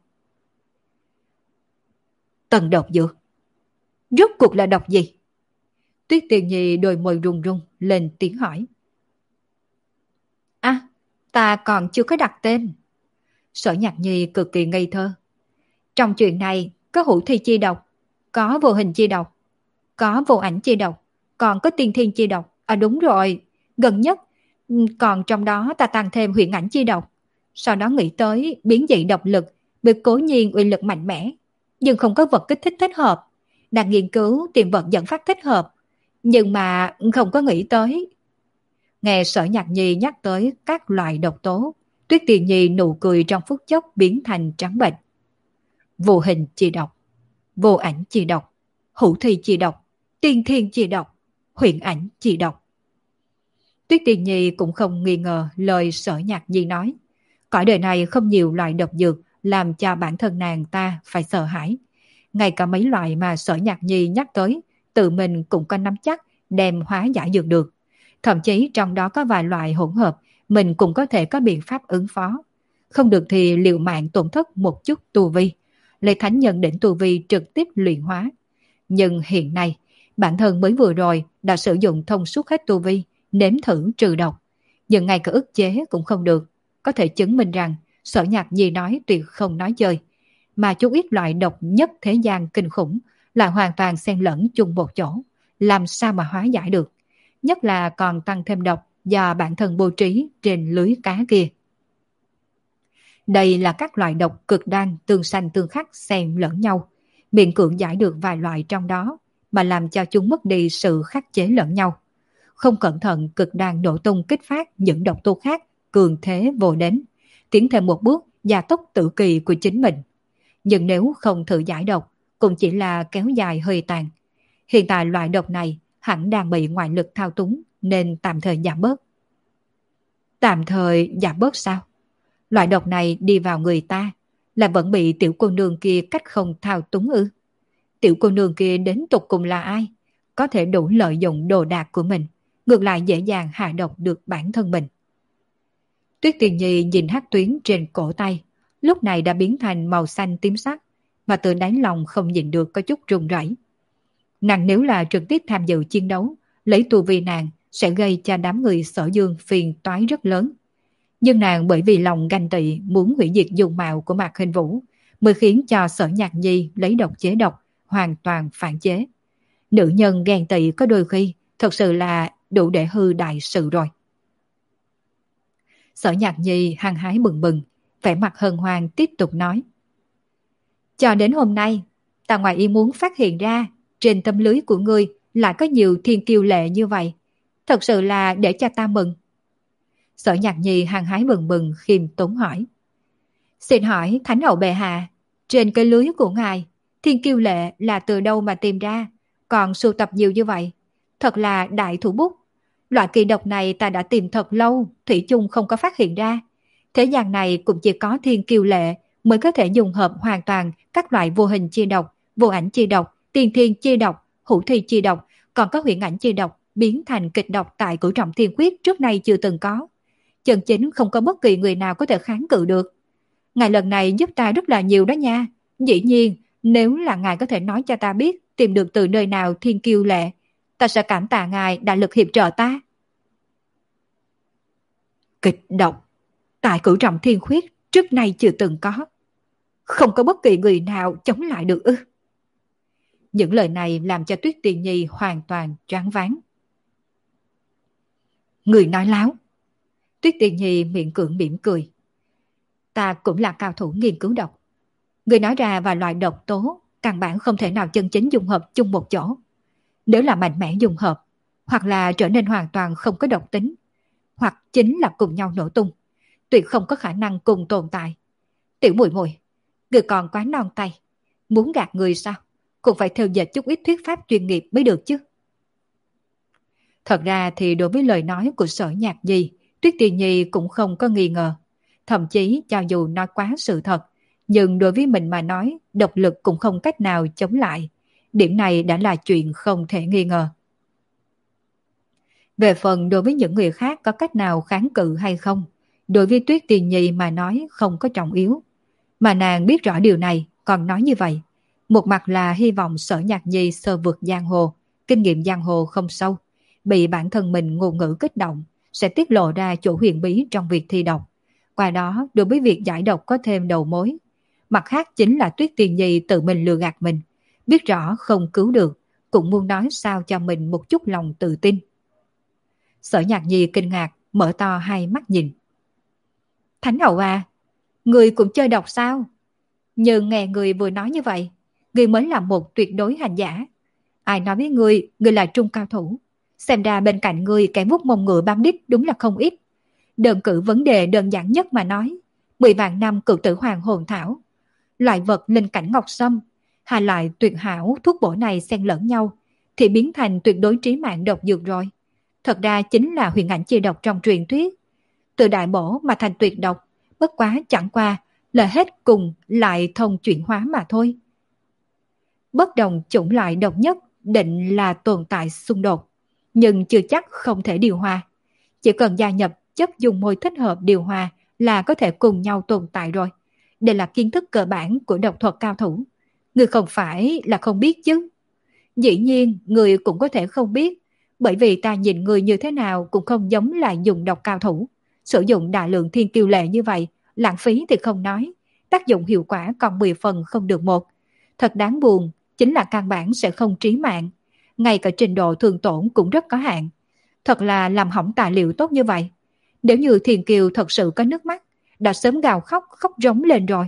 Tần độc dược. Rốt cuộc là độc gì? Tuyết Tiền Nhi đôi môi run run lên tiếng hỏi. À, ta còn chưa có đặt tên. Sở Nhạc Nhi cực kỳ ngây thơ. Trong chuyện này có hữu thi chi độc, có vô hình chi độc, có vô ảnh chi độc, còn có tiên thiên chi độc. À đúng rồi, gần nhất còn trong đó ta tăng thêm huyền ảnh chi độc. Sau đó nghĩ tới biến dị độc lực, bị cố nhiên uy lực mạnh mẽ, nhưng không có vật kích thích thích hợp. Đang nghiên cứu tìm vật dẫn phát thích hợp, nhưng mà không có nghĩ tới. Nghe Sở Nhạc Nhi nhắc tới các loại độc tố, Tuyết Tiền Nhi nụ cười trong phút chốc biến thành trắng bệch. Vô hình chi độc, vô ảnh chi độc, hữu thi chi độc, tiên thiên chi độc, huyền ảnh chi độc. Tuyết Tiền Nhi cũng không nghi ngờ lời Sở Nhạc Nhi nói. Cõi đời này không nhiều loại độc dược làm cho bản thân nàng ta phải sợ hãi. Ngay cả mấy loại mà Sở Nhạc Nhi nhắc tới, tự mình cũng có nắm chắc đem hóa giải dược được. Thậm chí trong đó có vài loại hỗn hợp, mình cũng có thể có biện pháp ứng phó. Không được thì liều mạng tổn thất một chút tu vi, lấy thánh nhân đỉnh tu vi trực tiếp luyện hóa. Nhưng hiện nay, bản thân mới vừa rồi đã sử dụng thông suốt hết tu vi, nếm thử trừ độc. Nhưng ngay cả ức chế cũng không được. Có thể chứng minh rằng Sở Nhạc Nhi nói tuyệt không nói chơi. Mà chút ít loại độc nhất thế gian kinh khủng lại hoàn toàn xen lẫn chung một chỗ. Làm sao mà hóa giải được? Nhất là còn tăng thêm độc do bản thân bố trí trên lưới cá kia. Đây là các loại độc cực đoan tương sanh tương khắc xen lẫn nhau. Miễn cưỡng giải được vài loại trong đó mà làm cho chúng mất đi sự khắc chế lẫn nhau. Không cẩn thận cực đoan nổ tung kích phát những độc tố khác cường thế vô đến, tiến thêm một bước gia tốc tự kỳ của chính mình. Nhưng nếu không thử giải độc, cũng chỉ là kéo dài hơi tàn. Hiện tại loại độc này hẳn đang bị ngoại lực thao túng nên tạm thời giảm bớt. Tạm thời giảm bớt sao? Loại độc này đi vào người ta là vẫn bị tiểu cô nương kia cách không thao túng ư? Tiểu cô nương kia đến tục cùng là ai? Có thể đủ lợi dụng đồ đạc của mình, ngược lại dễ dàng hạ độc được bản thân mình. Tuyết Tiền Nhi nhìn hắc tuyến trên cổ tay, lúc này đã biến thành màu xanh tím sắc, mà từ đáy lòng không nhìn được có chút run rẩy. Nàng nếu là trực tiếp tham dự chiến đấu, lấy tu vi nàng sẽ gây cho đám người Sở Dương phiền toái rất lớn. Nhưng nàng bởi vì lòng ganh tị muốn hủy diệt dung mạo của Mạc Hình Vũ, mới khiến cho Sở Nhạc Nhi lấy độc chế độc, hoàn toàn phản chế. Nữ nhân ghen tị có đôi khi thật sự là đủ để hư đại sự rồi. Sở Nhạc Nhi hăng hái bừng bừng, vẻ mặt hân hoan tiếp tục nói. Cho đến hôm nay, ta ngoài ý muốn phát hiện ra trên tấm lưới của ngươi lại có nhiều thiên kiêu lệ như vậy. Thật sự là để cho ta mừng. Sở Nhạc Nhi hăng hái bừng bừng khiêm tốn hỏi. Xin hỏi Thánh Hậu bệ hạ, trên cái lưới của ngài, thiên kiêu lệ là từ đâu mà tìm ra, còn sưu tập nhiều như vậy? Thật là đại thủ bút. Loại kỳ độc này ta đã tìm thật lâu, thủy chung không có phát hiện ra. Thế gian này cũng chỉ có thiên kiêu lệ mới có thể dùng hợp hoàn toàn các loại vô hình chi độc, vô ảnh chi độc, tiên thiên chi độc, hữu thi chi độc, còn có huyền ảnh chi độc biến thành kịch độc tại Cửu Trọng Thiên Quyết trước nay chưa từng có. Chân chính không có bất kỳ người nào có thể kháng cự được. Ngài lần này giúp ta rất là nhiều đó nha. Dĩ nhiên, nếu là ngài có thể nói cho ta biết tìm được từ nơi nào thiên kiêu lệ, ta sẽ cảm tạ ngài đã lực hiệp trợ ta. Kịch độc tại Cửu Trọng Thiên Quyết trước nay chưa từng có. Không có bất kỳ người nào chống lại được ư? Những lời này làm cho Tuyết Tiền Nhi hoàn toàn choáng váng. Người nói láo. Tuyết Tiền Nhi miệng cưỡng mỉm cười. Ta cũng là cao thủ nghiên cứu độc. Người nói ra vài loại độc tố căn bản không thể nào chân chính dung hợp chung một chỗ. Nếu là mạnh mẽ dung hợp, hoặc là trở nên hoàn toàn không có độc tính, hoặc chính là cùng nhau nổ tung, tuyệt không có khả năng cùng tồn tại. Tiểu muội muội, người còn quá non tay, muốn gạt người sao, cũng phải theo dệt chút ít thuyết pháp chuyên nghiệp mới được chứ. Thật ra thì đối với lời nói của Sở Nhạc Nhi, Tuyết Tiền Nhi cũng không có nghi ngờ. Thậm chí cho dù nói quá sự thật, nhưng đối với mình mà nói, độc lực cũng không cách nào chống lại. Điểm này đã là chuyện không thể nghi ngờ. Về phần đối với những người khác có cách nào kháng cự hay không, đối với Tuyết Tiền Nhi mà nói không có trọng yếu. Mà nàng biết rõ điều này, còn nói như vậy. Một mặt là hy vọng Sở Nhạc Nhi sơ vượt giang hồ, kinh nghiệm giang hồ không sâu, bị bản thân mình ngôn ngữ kích động, sẽ tiết lộ ra chỗ huyền bí trong việc thi độc. Qua đó, đối với việc giải độc có thêm đầu mối. Mặt khác chính là Tuyết Tiền Nhi tự mình lừa gạt mình, biết rõ không cứu được, cũng muốn nói sao cho mình một chút lòng tự tin. Sở Nhạc Nhi kinh ngạc, mở to hai mắt nhìn. Thánh hậu à, người cũng chơi độc sao? Nhưng nghe người vừa nói như vậy, người mới là một tuyệt đối hành giả. Ai nói với người, người là trung cao thủ. Xem ra bên cạnh người kẻ vuốt mông ngựa bám đít đúng là không ít. Đơn cử vấn đề đơn giản nhất mà nói, mười vạn năm cựu tử hoàng hồn thảo, loại vật linh cảnh ngọc sâm, hai loại tuyệt hảo thuốc bổ này xen lẫn nhau, thì biến thành tuyệt đối trí mạng độc dược rồi. Thật ra chính là huyền ảnh chi độc trong truyền thuyết. Từ đại bổ mà thành tuyệt độc, bất quá chẳng qua là hết cùng lại thông chuyển hóa mà thôi. Bất đồng chủng loại độc nhất định là tồn tại xung đột, nhưng chưa chắc không thể điều hòa. Chỉ cần gia nhập chất dùng môi thích hợp điều hòa là có thể cùng nhau tồn tại rồi. Đây là kiến thức cơ bản của độc thuật cao thủ. Người không phải là không biết chứ. Dĩ nhiên người cũng có thể không biết, bởi vì ta nhìn người như thế nào cũng không giống là dùng độc cao thủ. Sử dụng đại lượng thiên kiêu lệ như vậy, lãng phí thì không nói, tác dụng hiệu quả còn mười phần không được một. Thật đáng buồn, chính là căn bản sẽ không trí mạng. Ngay cả trình độ thường tổn cũng rất có hạn. Thật là làm hỏng tài liệu tốt như vậy. Nếu như Thiền Kiều thật sự có nước mắt, đã sớm gào khóc, khóc rống lên rồi.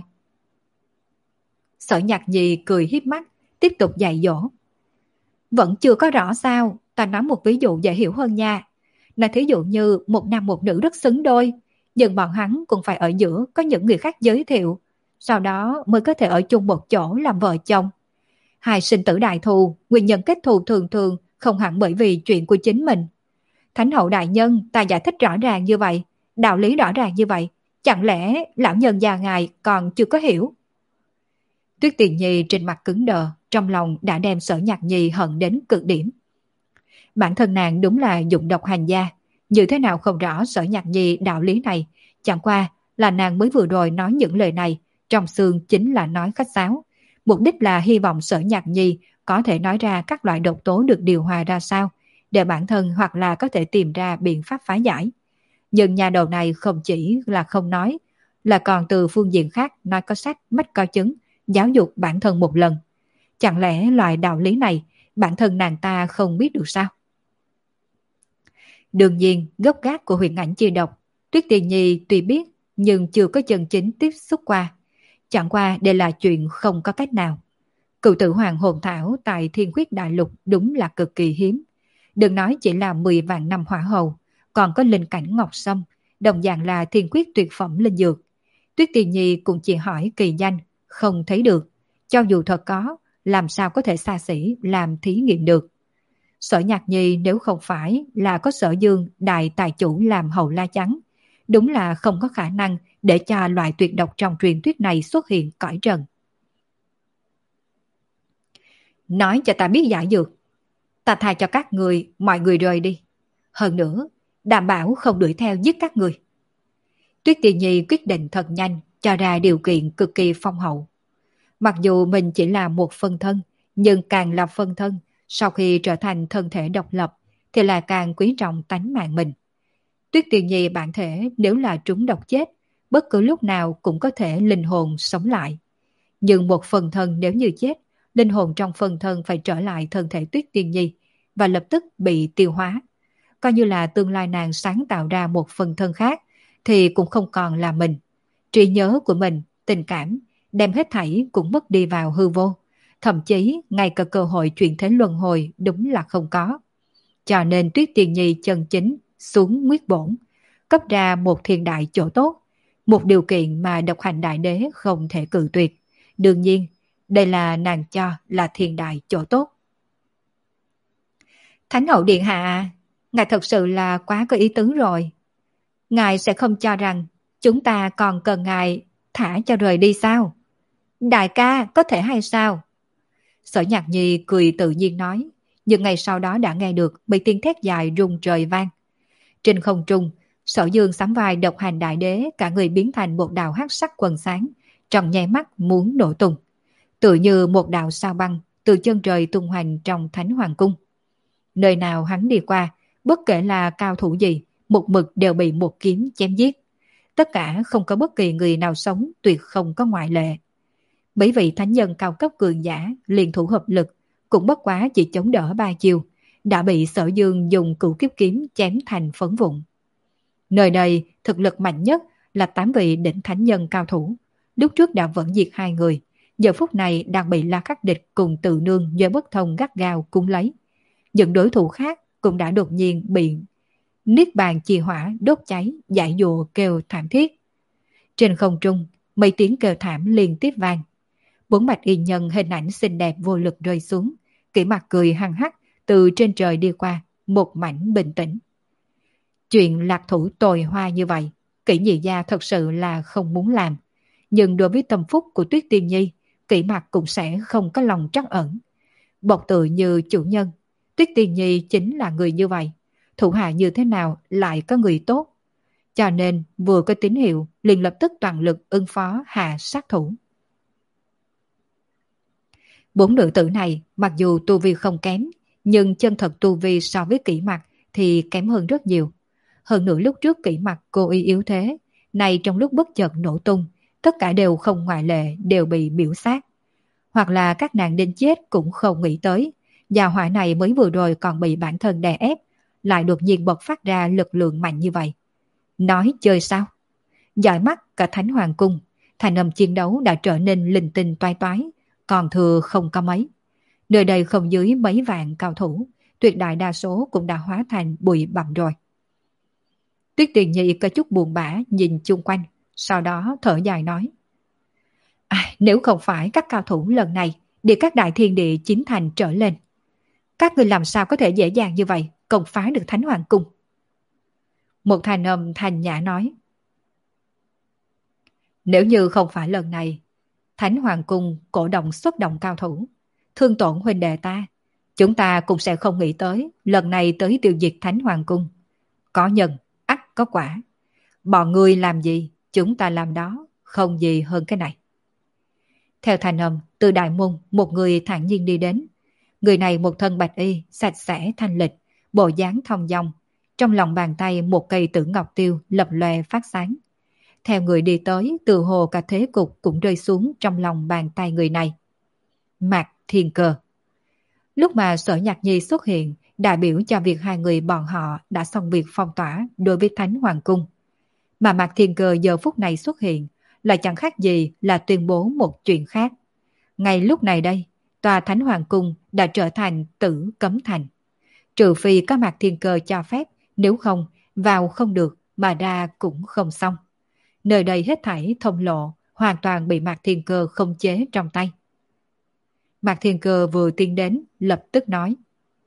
Sở Nhạc Nhi cười hiếp mắt, tiếp tục dạy dỗ. Vẫn chưa có rõ sao, ta nói một ví dụ dễ hiểu hơn nha. Là thí dụ như một nam một nữ rất xứng đôi, nhưng bọn hắn cũng phải ở giữa có những người khác giới thiệu, sau đó mới có thể ở chung một chỗ làm vợ chồng. Hai sinh tử đại thù, nguyên nhân kết thù thường thường không hẳn bởi vì chuyện của chính mình. Thánh hậu đại nhân, ta giải thích rõ ràng như vậy, đạo lý rõ ràng như vậy, chẳng lẽ lão nhân già ngài còn chưa có hiểu? Tuyết Tiền Nhi trên mặt cứng đờ, trong lòng đã đem Sở Nhạc Nhi hận đến cực điểm. Bản thân nàng đúng là dụng độc hành gia, như thế nào không rõ Sở Nhạc Nhi đạo lý này, chẳng qua là nàng mới vừa rồi nói những lời này, trong xương chính là nói khách sáo. Mục đích là hy vọng Sở Nhạc Nhi có thể nói ra các loại độc tố được điều hòa ra sao, để bản thân hoặc là có thể tìm ra biện pháp phá giải. Nhưng nhà đầu này không chỉ là không nói, là còn từ phương diện khác nói có sách, mách có chứng, giáo dục bản thân một lần. Chẳng lẽ loại đạo lý này bản thân nàng ta không biết được sao? Đương nhiên, gốc gác của huyền ảnh chi độc, Tuyết Tiền Nhi tuy biết nhưng chưa có chân chính tiếp xúc qua. Chẳng qua đây là chuyện không có cách nào. Cựu tử hoàng hồn thảo tại Thiên Khuyết Đại Lục đúng là cực kỳ hiếm. Đừng nói chỉ là mười vạn năm hỏa hầu, còn có linh cảnh ngọc sâm, đồng dạng là thiên khuyết tuyệt phẩm linh dược. Tuyết Tiền Nhi cũng chỉ hỏi kỳ danh, không thấy được. Cho dù thật có, làm sao có thể xa xỉ làm thí nghiệm được. Sở Nhạc Nhi nếu không phải là có Sở Dương đại tài chủ làm hậu la chắn, đúng là không có khả năng để cho loại tuyệt độc trong truyền thuyết này xuất hiện cõi trần. Nói cho ta biết giải dược, ta tha cho các người, mọi người rời đi. Hơn nữa, đảm bảo không đuổi theo giết các người. Tuyết Tiền Nhi quyết định thật nhanh, cho ra điều kiện cực kỳ phong hậu. Mặc dù mình chỉ là một phân thân, nhưng càng là phân thân, sau khi trở thành thân thể độc lập, thì là càng quý trọng tánh mạng mình. Tuyết Tiền Nhi bản thể nếu là trúng độc chết, bất cứ lúc nào cũng có thể linh hồn sống lại. Nhưng một phần thân nếu như chết, linh hồn trong phần thân phải trở lại thân thể Tuyết Tiền Nhi và lập tức bị tiêu hóa. Coi như là tương lai nàng sáng tạo ra một phần thân khác thì cũng không còn là mình. Trí nhớ của mình, tình cảm, đem hết thảy cũng mất đi vào hư vô. Thậm chí ngay cả cơ hội chuyển thế luân hồi đúng là không có. Cho nên Tuyết Tiền Nhi chân chính xuống nguyết bổn, cấp ra một thiên đại chỗ tốt, một điều kiện mà độc hành đại đế không thể cự tuyệt. Đương nhiên, đây là nàng cho là thiên đại chỗ tốt. Thánh hậu điện hạ, ngài thật sự là quá có ý tứ rồi. Ngài sẽ không cho rằng chúng ta còn cần ngài thả cho rời đi sao? Đại ca, có thể hay sao? Sở Nhạc Nhi cười tự nhiên nói, nhưng ngày sau đó đã nghe được mấy tiếng thét dài rung trời vang. Trên không trung, Sở Dương sắm vai độc hành đại đế, cả người biến thành một đạo hắc sắc quần sáng, trong nháy mắt muốn nổ tung. Tự như một đạo sao băng từ chân trời tung hoành trong Thánh Hoàng Cung. Nơi nào hắn đi qua, bất kể là cao thủ gì, một mực đều bị một kiếm chém giết. Tất cả không có bất kỳ người nào sống, tuyệt không có ngoại lệ. Bởi vì thánh nhân cao cấp cường giả liên thủ hợp lực, cũng bất quá chỉ chống đỡ ba chiều, đã bị Sở Dương dùng cửu kiếp kiếm chém thành phấn vụn. Nơi đây thực lực mạnh nhất là tám vị đỉnh thánh nhân cao thủ, lúc trước đã vẫn diệt hai người, giờ phút này đang bị La Khắc Địch cùng Từ Nương do bất thông gắt gao cung lấy. Những đối thủ khác cũng đã đột nhiên bị niết bàn chi hỏa đốt cháy, dại dụa kêu thảm thiết. Trên không trung, mấy tiếng kêu thảm liên tiếp vang. Bốn bạch y nhân hình ảnh xinh đẹp vô lực rơi xuống, kỹ mặt cười hăng hắc từ trên trời đi qua, một mảnh bình tĩnh. Chuyện lạc thủ tồi hoa như vậy, Kỷ nhị gia thật sự là không muốn làm. Nhưng đối với tâm phúc của Tuyết Tiên Nhi, Kỷ mặt cũng sẽ không có lòng trắc ẩn. Bộc tự như chủ nhân, Tuyết Tiên Nhi chính là người như vậy. Thủ hạ như thế nào lại có người tốt. Cho nên vừa có tín hiệu liền lập tức toàn lực ứng phó hạ sát thủ. Bốn nữ tử này mặc dù tu vi không kém, nhưng chân thật tu vi so với Kỷ mặt thì kém hơn rất nhiều. Hơn nữa lúc trước Kỷ mặt cô y yếu thế, này trong lúc bất chợt nổ tung, tất cả đều không ngoại lệ đều bị biểu sát. Hoặc là các nàng đến chết cũng không nghĩ tới, gia hỏa này mới vừa rồi còn bị bản thân đè ép, lại đột nhiên bộc phát ra lực lượng mạnh như vậy. Nói chơi sao? Dõi mắt cả Thánh Hoàng Cung, thành âm chiến đấu đã trở nên linh tinh toái toái, còn thừa không có mấy. Nơi đây không dưới mấy vạn cao thủ, tuyệt đại đa số cũng đã hóa thành bụi bặm rồi. Tuyết Tiền Nhi có chút buồn bã nhìn chung quanh, sau đó thở dài nói. À, nếu không phải các cao thủ lần này đi các đại thiên địa chín thành trở lên, các người làm sao có thể dễ dàng như vậy công phá được Thánh Hoàng Cung? Một thanh âm thanh nhã nói. Nếu như không phải lần này, Thánh Hoàng Cung cổ động xuất động cao thủ, thương tổn huynh đệ ta, chúng ta cũng sẽ không nghĩ tới lần này tới tiêu diệt Thánh Hoàng Cung. Có nhân, ắt có quả. Bọn ngươi làm gì, chúng ta làm đó, không gì hơn cái này. Theo thanh âm, từ đại môn một người thản nhiên đi đến. Người này một thân bạch y, sạch sẽ thanh lịch, bộ dáng thong dong. Trong lòng bàn tay một cây tử ngọc tiêu lập lòe phát sáng. Theo người đi tới, từ hồ cả thế cục cũng rơi xuống trong lòng bàn tay người này. Mạc Thiên Cơ. Lúc mà Sở Nhạc Nhi xuất hiện, đại biểu cho việc hai người bọn họ đã xong việc phong tỏa đối với Thánh Hoàng Cung. Mà Mạc Thiên Cơ giờ phút này xuất hiện, lại chẳng khác gì là tuyên bố một chuyện khác. Ngay lúc này đây, tòa Thánh Hoàng Cung đã trở thành tử cấm thành. Trừ phi có Mạc Thiên Cơ cho phép, nếu không, vào không được, mà ra cũng không xong. Nơi đây hết thảy thông lộ, hoàn toàn bị Mạc Thiên Cơ không chế trong tay. Mạc Thiên Cơ vừa tiến đến, lập tức nói.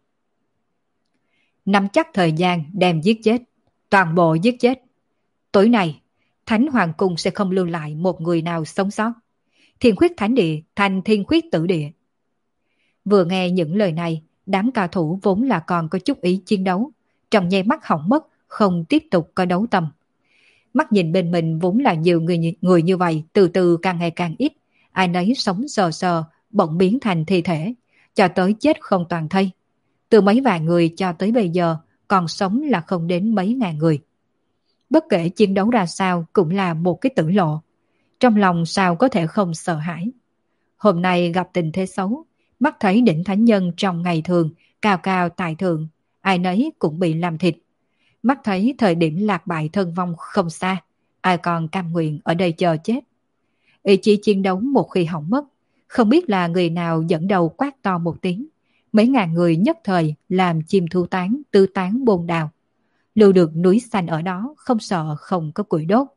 Nắm chắc thời gian đem giết chết, toàn bộ giết chết. Tối nay, Thánh Hoàng Cung sẽ không lưu lại một người nào sống sót. Thiên Khuyết Thánh Địa thành Thiên Khuyết Tử Địa. Vừa nghe những lời này, đám cao thủ vốn là còn có chút ý chiến đấu, trong nháy mắt hỏng mất, không tiếp tục có đấu tâm. Mắt nhìn bên mình vốn là nhiều người, người như vậy, từ từ càng ngày càng ít, ai nấy sống sờ sờ, bỗng biến thành thi thể, cho tới chết không toàn thây. Từ mấy vài người cho tới bây giờ, còn sống là không đến mấy ngàn người. Bất kể chiến đấu ra sao cũng là một cái tử lộ. Trong lòng sao có thể không sợ hãi. Hôm nay gặp tình thế xấu, mắt thấy đỉnh thánh nhân trong ngày thường, cao cao tại thượng, ai nấy cũng bị làm thịt. Mắt thấy thời điểm lạc bại thân vong không xa, ai còn cam nguyện ở đây chờ chết. Ý chí chiến đấu một khi hỏng mất, không biết là người nào dẫn đầu quát to một tiếng. Mấy ngàn người nhất thời làm chim thu tán, tư tán bồn đào. lưu được núi xanh ở đó, không sợ không có củi đốt.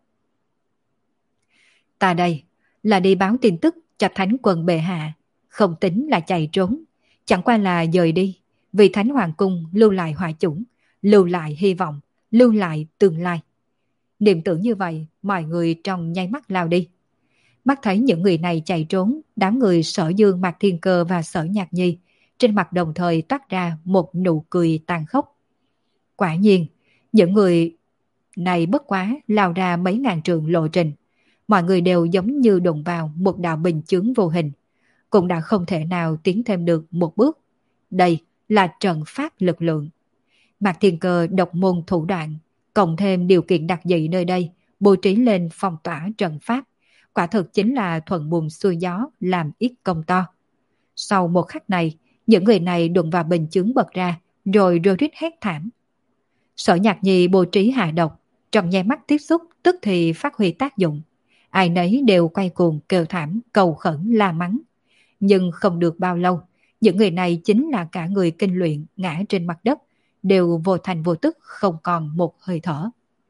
Ta đây là đi báo tin tức cho thánh quân bệ hạ, không tính là chạy trốn, chẳng qua là dời đi, vì thánh hoàng cung lưu lại hỏa chủng, lưu lại hy vọng, lưu lại tương lai. Niềm tưởng như vậy, mọi người trong nháy mắt lao đi. Mắt thấy những người này chạy trốn, đám người Sở Dương, Mạc Thiên Cơ và Sở Nhạc Nhi trên mặt đồng thời toát ra một nụ cười tàn khốc. Quả nhiên, những người này bất quá lao ra mấy ngàn trượng lộ trình. Mọi người đều giống như đụng vào một đạo bình chướng vô hình, cũng đã không thể nào tiến thêm được một bước. Đây là trận pháp lực lượng. Mạc Thiên Cơ độc môn thủ đoạn, cộng thêm điều kiện đặc dị nơi đây, bố trí lên phong tỏa trận pháp. Quả thực chính là thuận buồm xuôi gió, làm ít công to. Sau một khắc này, những người này đụng vào bình chướng bật ra, rồi rơi rít hét thảm. Sở Nhạc Nhi bố trí hạ độc, trong nháy mắt tiếp xúc tức thì phát huy tác dụng. Ai nấy đều quay cuồng kêu thảm, cầu khẩn la mắng. Nhưng không được bao lâu, những người này chính là cả người kinh luyện ngã trên mặt đất, đều vô thành vô tức không còn một hơi thở.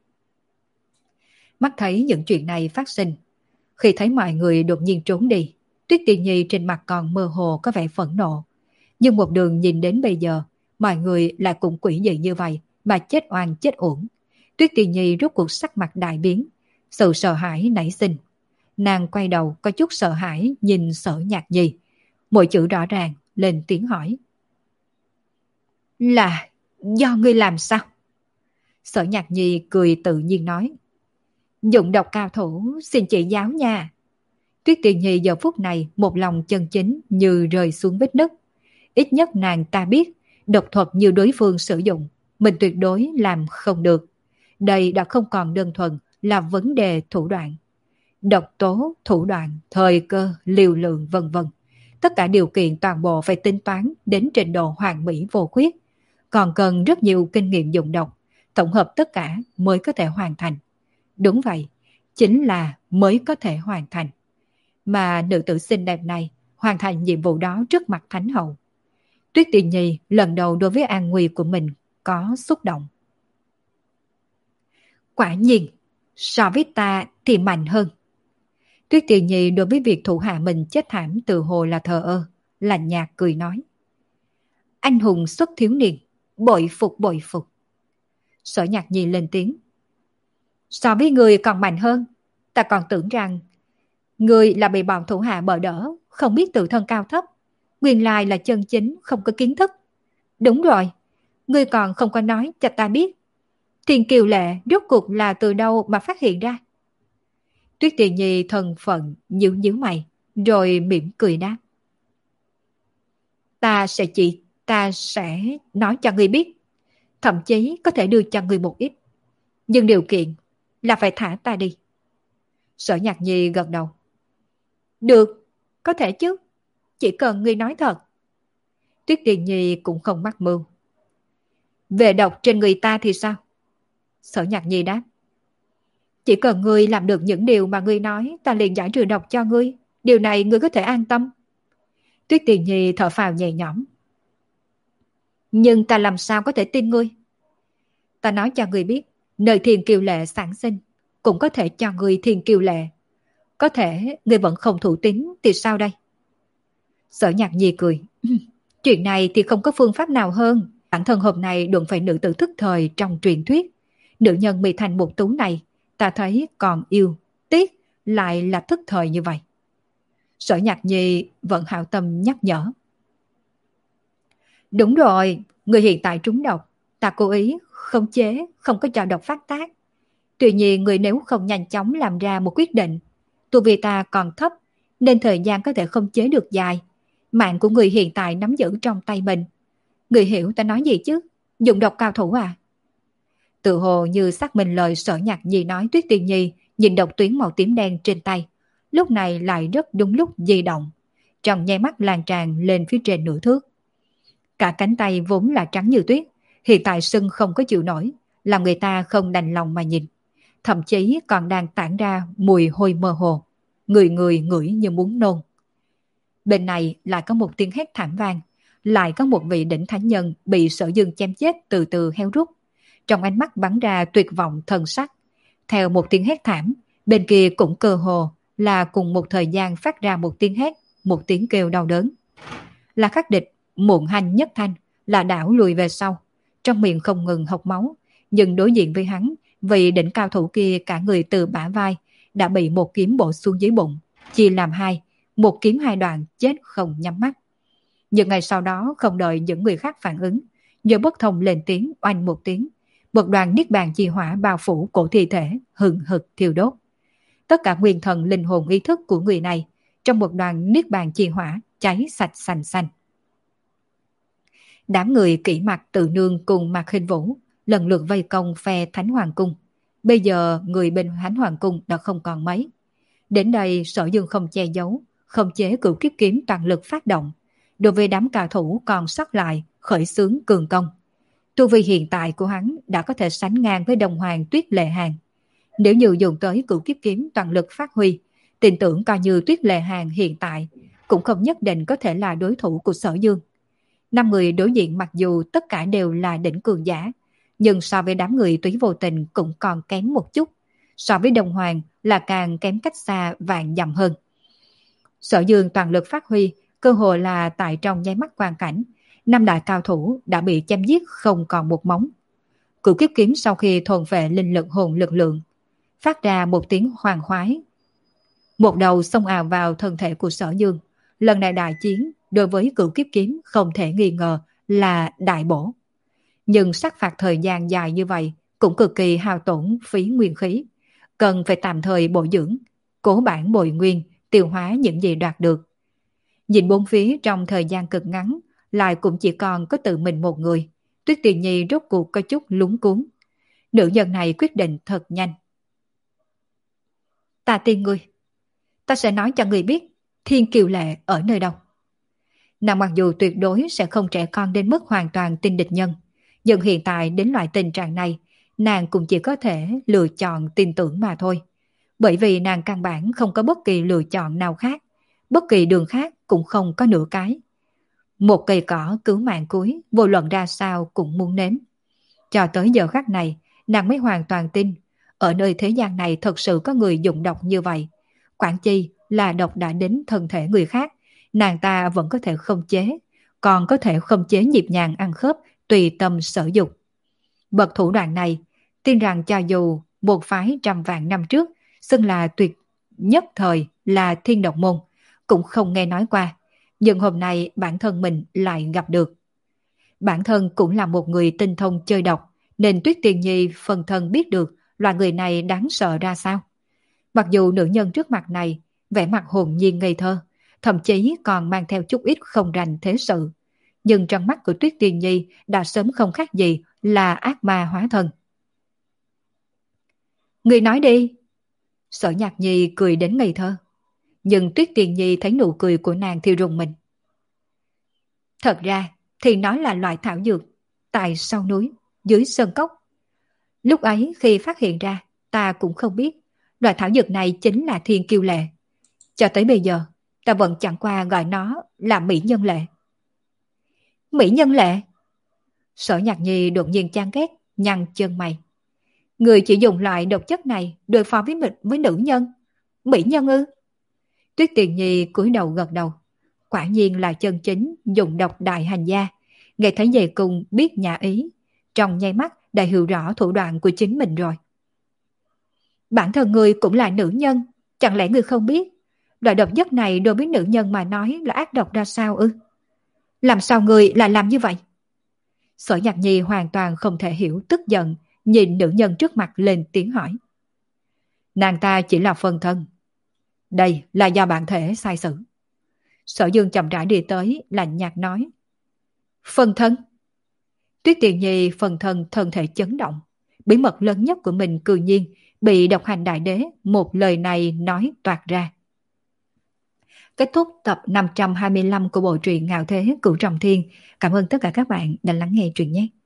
Mắt thấy những chuyện này phát sinh, khi thấy mọi người đột nhiên trốn đi, Tuyết Tiên Nhi trên mặt còn mơ hồ có vẻ phẫn nộ. Nhưng một đường nhìn đến bây giờ, mọi người lại cũng quỷ dị như vậy mà chết oan chết uổng. Tuyết Tiên Nhi rốt cuộc sắc mặt đại biến, sự sợ hãi nảy sinh. Nàng quay đầu có chút sợ hãi nhìn Sở Nhạc Nhi, mỗi chữ rõ ràng lên tiếng hỏi. Là do ngươi làm sao? Sở Nhạc Nhi cười tự nhiên nói. Dụng độc cao thủ xin chỉ giáo nha. Tuyết Tiên Nhi giờ phút này một lòng chân chính như rơi xuống vết nứt. Ít nhất nàng ta biết độc thuật như đối phương sử dụng, mình tuyệt đối làm không được. Đây đã không còn đơn thuần là vấn đề thủ đoạn. Độc tố, thủ đoạn, thời cơ, liều lượng vân vân. Tất cả điều kiện toàn bộ phải tính toán đến trình độ hoàn mỹ vô khuyết. Còn cần rất nhiều kinh nghiệm dụng độc, tổng hợp tất cả mới có thể hoàn thành. Đúng vậy, chính là mới có thể hoàn thành. Mà nữ tử xinh đẹp này hoàn thành nhiệm vụ đó trước mặt Thánh Hậu. Tuyết Tiên Nhi lần đầu đối với an nguy của mình có xúc động. Quả nhiên, so với ta thì mạnh hơn. Tuyết Tiên Nhi đối với việc thủ hạ mình chết thảm từ hồ là thờ ơ, lạnh nhạt cười nói. Anh hùng xuất thiếu niên, bội phục bội phục. Sở Nhạc Nhi lên tiếng. So với người còn mạnh hơn, ta còn tưởng rằng người là bị bọn thủ hạ bỡ đỡ, không biết tự thân cao thấp. Nguyên lai là chân chính không có kiến thức. Đúng rồi, ngươi còn không có nói cho ta biết. Thiên Kiều Lệ rốt cuộc là từ đâu mà phát hiện ra? Tuyết Tiên Nhi thân phận nhíu nhíu mày, rồi mỉm cười đáp. Ta sẽ chỉ, ta sẽ nói cho ngươi biết. Thậm chí có thể đưa cho ngươi một ít. Nhưng điều kiện là phải thả ta đi. Sở Nhạc Nhi gật đầu. Được, có thể chứ. Chỉ cần ngươi nói thật. Tuyết Tiên Nhi cũng không mắc mưu. Về độc trên người ta thì sao? Sở Nhạc Nhi đáp. Chỉ cần ngươi làm được những điều mà ngươi nói, ta liền giải trừ độc cho ngươi. Điều này ngươi có thể an tâm. Tuyết Tiên Nhi thở phào nhẹ nhõm. Nhưng ta làm sao có thể tin ngươi? Ta nói cho ngươi biết, nơi Thiên Kiều Lệ sản sinh, cũng có thể cho ngươi Thiên Kiều Lệ. Có thể ngươi vẫn không thủ tín thì sao đây? Sở Nhạc Nhi cười. Chuyện này thì không có phương pháp nào hơn. Bản thân hôm nay đụng phải nữ tử thức thời trong truyền thuyết. Nữ nhân Mỹ Thành một tú này, ta thấy còn yêu, tiếc lại là thức thời như vậy. Sở Nhạc Nhi vẫn hảo tâm nhắc nhở. Đúng rồi, người hiện tại trúng độc, ta cố ý, không chế, không có cho độc phát tác. Tuy nhiên người nếu không nhanh chóng làm ra một quyết định, tu vi ta còn thấp, nên thời gian có thể không chế được dài. Mạng của người hiện tại nắm giữ trong tay mình. Người hiểu ta nói gì chứ? Dùng độc cao thủ à? Tự hồ như xác minh lời Sở Nhạc Nhi nói, Tuyết Tiên Nhi nhìn độc tuyến màu tím đen trên tay. Lúc này lại rất đúng lúc di động. Trong nháy mắt lan tràn lên phía trên nửa thước. Cả cánh tay vốn là trắng như tuyết, hiện tại sưng không có chịu nổi, làm người ta không đành lòng mà nhìn. Thậm chí còn đang tản ra mùi hôi mơ hồ. Người người ngửi như muốn nôn. Bên này lại có một tiếng hét thảm vang, lại có một vị đỉnh thánh nhân bị Sở Dương chém chết từ từ heo rút. trong ánh mắt bắn ra tuyệt vọng thần sắc. Theo một tiếng hét thảm, bên kia cũng cơ hồ là cùng một thời gian phát ra một tiếng hét, một tiếng kêu đau đớn. Là Khắc Địch muộn hành nhất thanh, là đảo lùi về sau, trong miệng không ngừng hộc máu, nhưng đối diện với hắn, vì đỉnh cao thủ kia cả người từ bả vai đã bị một kiếm bổ xuống dưới bụng, chia làm hai, một kiếm hai đoạn, chết không nhắm mắt. Nhưng ngày sau đó không đợi những người khác phản ứng, nhờ bất thông lên tiếng oanh một tiếng, một đoàn niết bàn chi hỏa bao phủ cổ thi thể hừng hực thiêu đốt. Tất cả nguyên thần linh hồn ý thức của người này trong một đoàn niết bàn chi hỏa cháy sạch sành xanh. Đám người kỹ mặt Tự Nương cùng Mạc Khinh Vũ lần lượt vây công phe Thánh Hoàng Cung. Bây giờ người bên Thánh Hoàng Cung đã không còn mấy. Đến đây Sở Dương không che giấu, không chế cửu kiếp kiếm toàn lực phát động. Đối với đám cao thủ còn sót lại khởi xướng cường công. Tu vi hiện tại của hắn đã có thể sánh ngang với đồng hoàng Tuyết Lệ Hàn. Nếu như dùng tới cửu kiếp kiếm toàn lực phát huy, tin tưởng coi như Tuyết Lệ Hàn hiện tại cũng không nhất định có thể là đối thủ của Sở Dương. Năm người đối diện mặc dù tất cả đều là đỉnh cường giả, nhưng so với đám người Túy Vô Tình cũng còn kém một chút. So với đồng hoàng là càng kém cách xa vạn dặm hơn. Sở Dương toàn lực phát huy, cơ hồ là tại trong nháy mắt quang cảnh, năm đại cao thủ đã bị chém giết không còn một móng. Cửu kiếp kiếm sau khi thôn vệ linh lực hồn lực lượng, phát ra một tiếng hoàng khoái. Một đầu xông ào vào thân thể của Sở Dương. Lần này đại chiến đối với cửu kiếp kiếm không thể nghi ngờ là đại bổ. Nhưng sát phạt thời gian dài như vậy cũng cực kỳ hao tổn phí nguyên khí. Cần phải tạm thời bổ dưỡng, cố bản bồi nguyên, tiêu hóa những gì đoạt được. Nhìn bốn phía trong thời gian cực ngắn, lại cũng chỉ còn có tự mình một người. Tuyết Tiền Nhi rốt cuộc có chút lúng cuốn. Nữ nhân này quyết định thật nhanh. Ta tin ngươi. Ta sẽ nói cho ngươi biết Thiên Kiều Lệ ở nơi đâu. Nàng mặc dù tuyệt đối sẽ không trẻ con đến mức hoàn toàn tin địch nhân, nhưng hiện tại đến loại tình trạng này, nàng cũng chỉ có thể lựa chọn tin tưởng mà thôi. Bởi vì nàng căn bản không có bất kỳ lựa chọn nào khác, bất kỳ đường khác cũng không có nửa cái. Một cây cỏ cứu mạng cuối, vô luận ra sao cũng muốn nếm. Cho tới giờ khắc này, nàng mới hoàn toàn tin, ở nơi thế gian này thật sự có người dụng độc như vậy. Quản chi là độc đã đến thân thể người khác, nàng ta vẫn có thể không chế, còn có thể không chế nhịp nhàng ăn khớp, tùy tâm sở dục. Bậc thủ đoạn này, tin rằng cho dù một phái trăm vạn năm trước, xưng là tuyệt nhất thời là Thiên Độc Môn, cũng không nghe nói qua. Nhưng hôm nay bản thân mình lại gặp được. Bản thân cũng là một người tinh thông chơi độc, nên Tuyết Tiền Nhi phần thân biết được loại người này đáng sợ ra sao. Mặc dù nữ nhân trước mặt này vẻ mặt hồn nhiên ngây thơ, thậm chí còn mang theo chút ít không rành thế sự, nhưng trong mắt của Tuyết Tiền Nhi đã sớm không khác gì là ác ma hóa thân. Người nói đi. Sở Nhạc Nhi cười đến ngây thơ, nhưng Tuyết Tiền Nhi thấy nụ cười của nàng thì rùng mình. Thật ra thì nó là loại thảo dược tại sau núi, dưới sơn cốc. Lúc ấy khi phát hiện ra, ta cũng không biết loại thảo dược này chính là Thiên Kiêu Lệ. Cho tới bây giờ, ta vẫn chẳng qua gọi nó là Mỹ Nhân Lệ. Mỹ Nhân Lệ? Sở Nhạc Nhi đột nhiên chán ghét, nhăn chân mày. Người chỉ dùng loại độc chất này đối phó với mình với nữ nhân. Mỹ Nhân ư? Tuyết Tiền Nhi cúi đầu gật đầu. Quả nhiên là chân chính dùng độc đại hành gia. Nghe thấy về cùng biết nhà ý, trong nháy mắt đã hiểu rõ thủ đoạn của chính mình rồi. Bản thân người cũng là nữ nhân, chẳng lẽ người không biết loại độc chất này đối với nữ nhân mà nói là ác độc ra sao ư? Làm sao người lại làm như vậy? Sở Nhạc Nhi hoàn toàn không thể hiểu, tức giận nhìn nữ nhân trước mặt lên tiếng hỏi. Nàng ta chỉ là phân thân, đây là do bản thể sai sử. Sở Dương chậm rãi đi tới, lạnh nhạt nói. Phân thân? Tuyết Tiền Nhi phân thân thân thể chấn động. Bí mật lớn nhất của mình cư nhiên bị độc hành đại đế một lời này nói toạc ra. Kết thúc tập năm trăm hai mươi lăm của bộ truyện Ngạo Thế Cửu Trọng Thiên. Cảm ơn tất cả các bạn đã lắng nghe truyện nhé.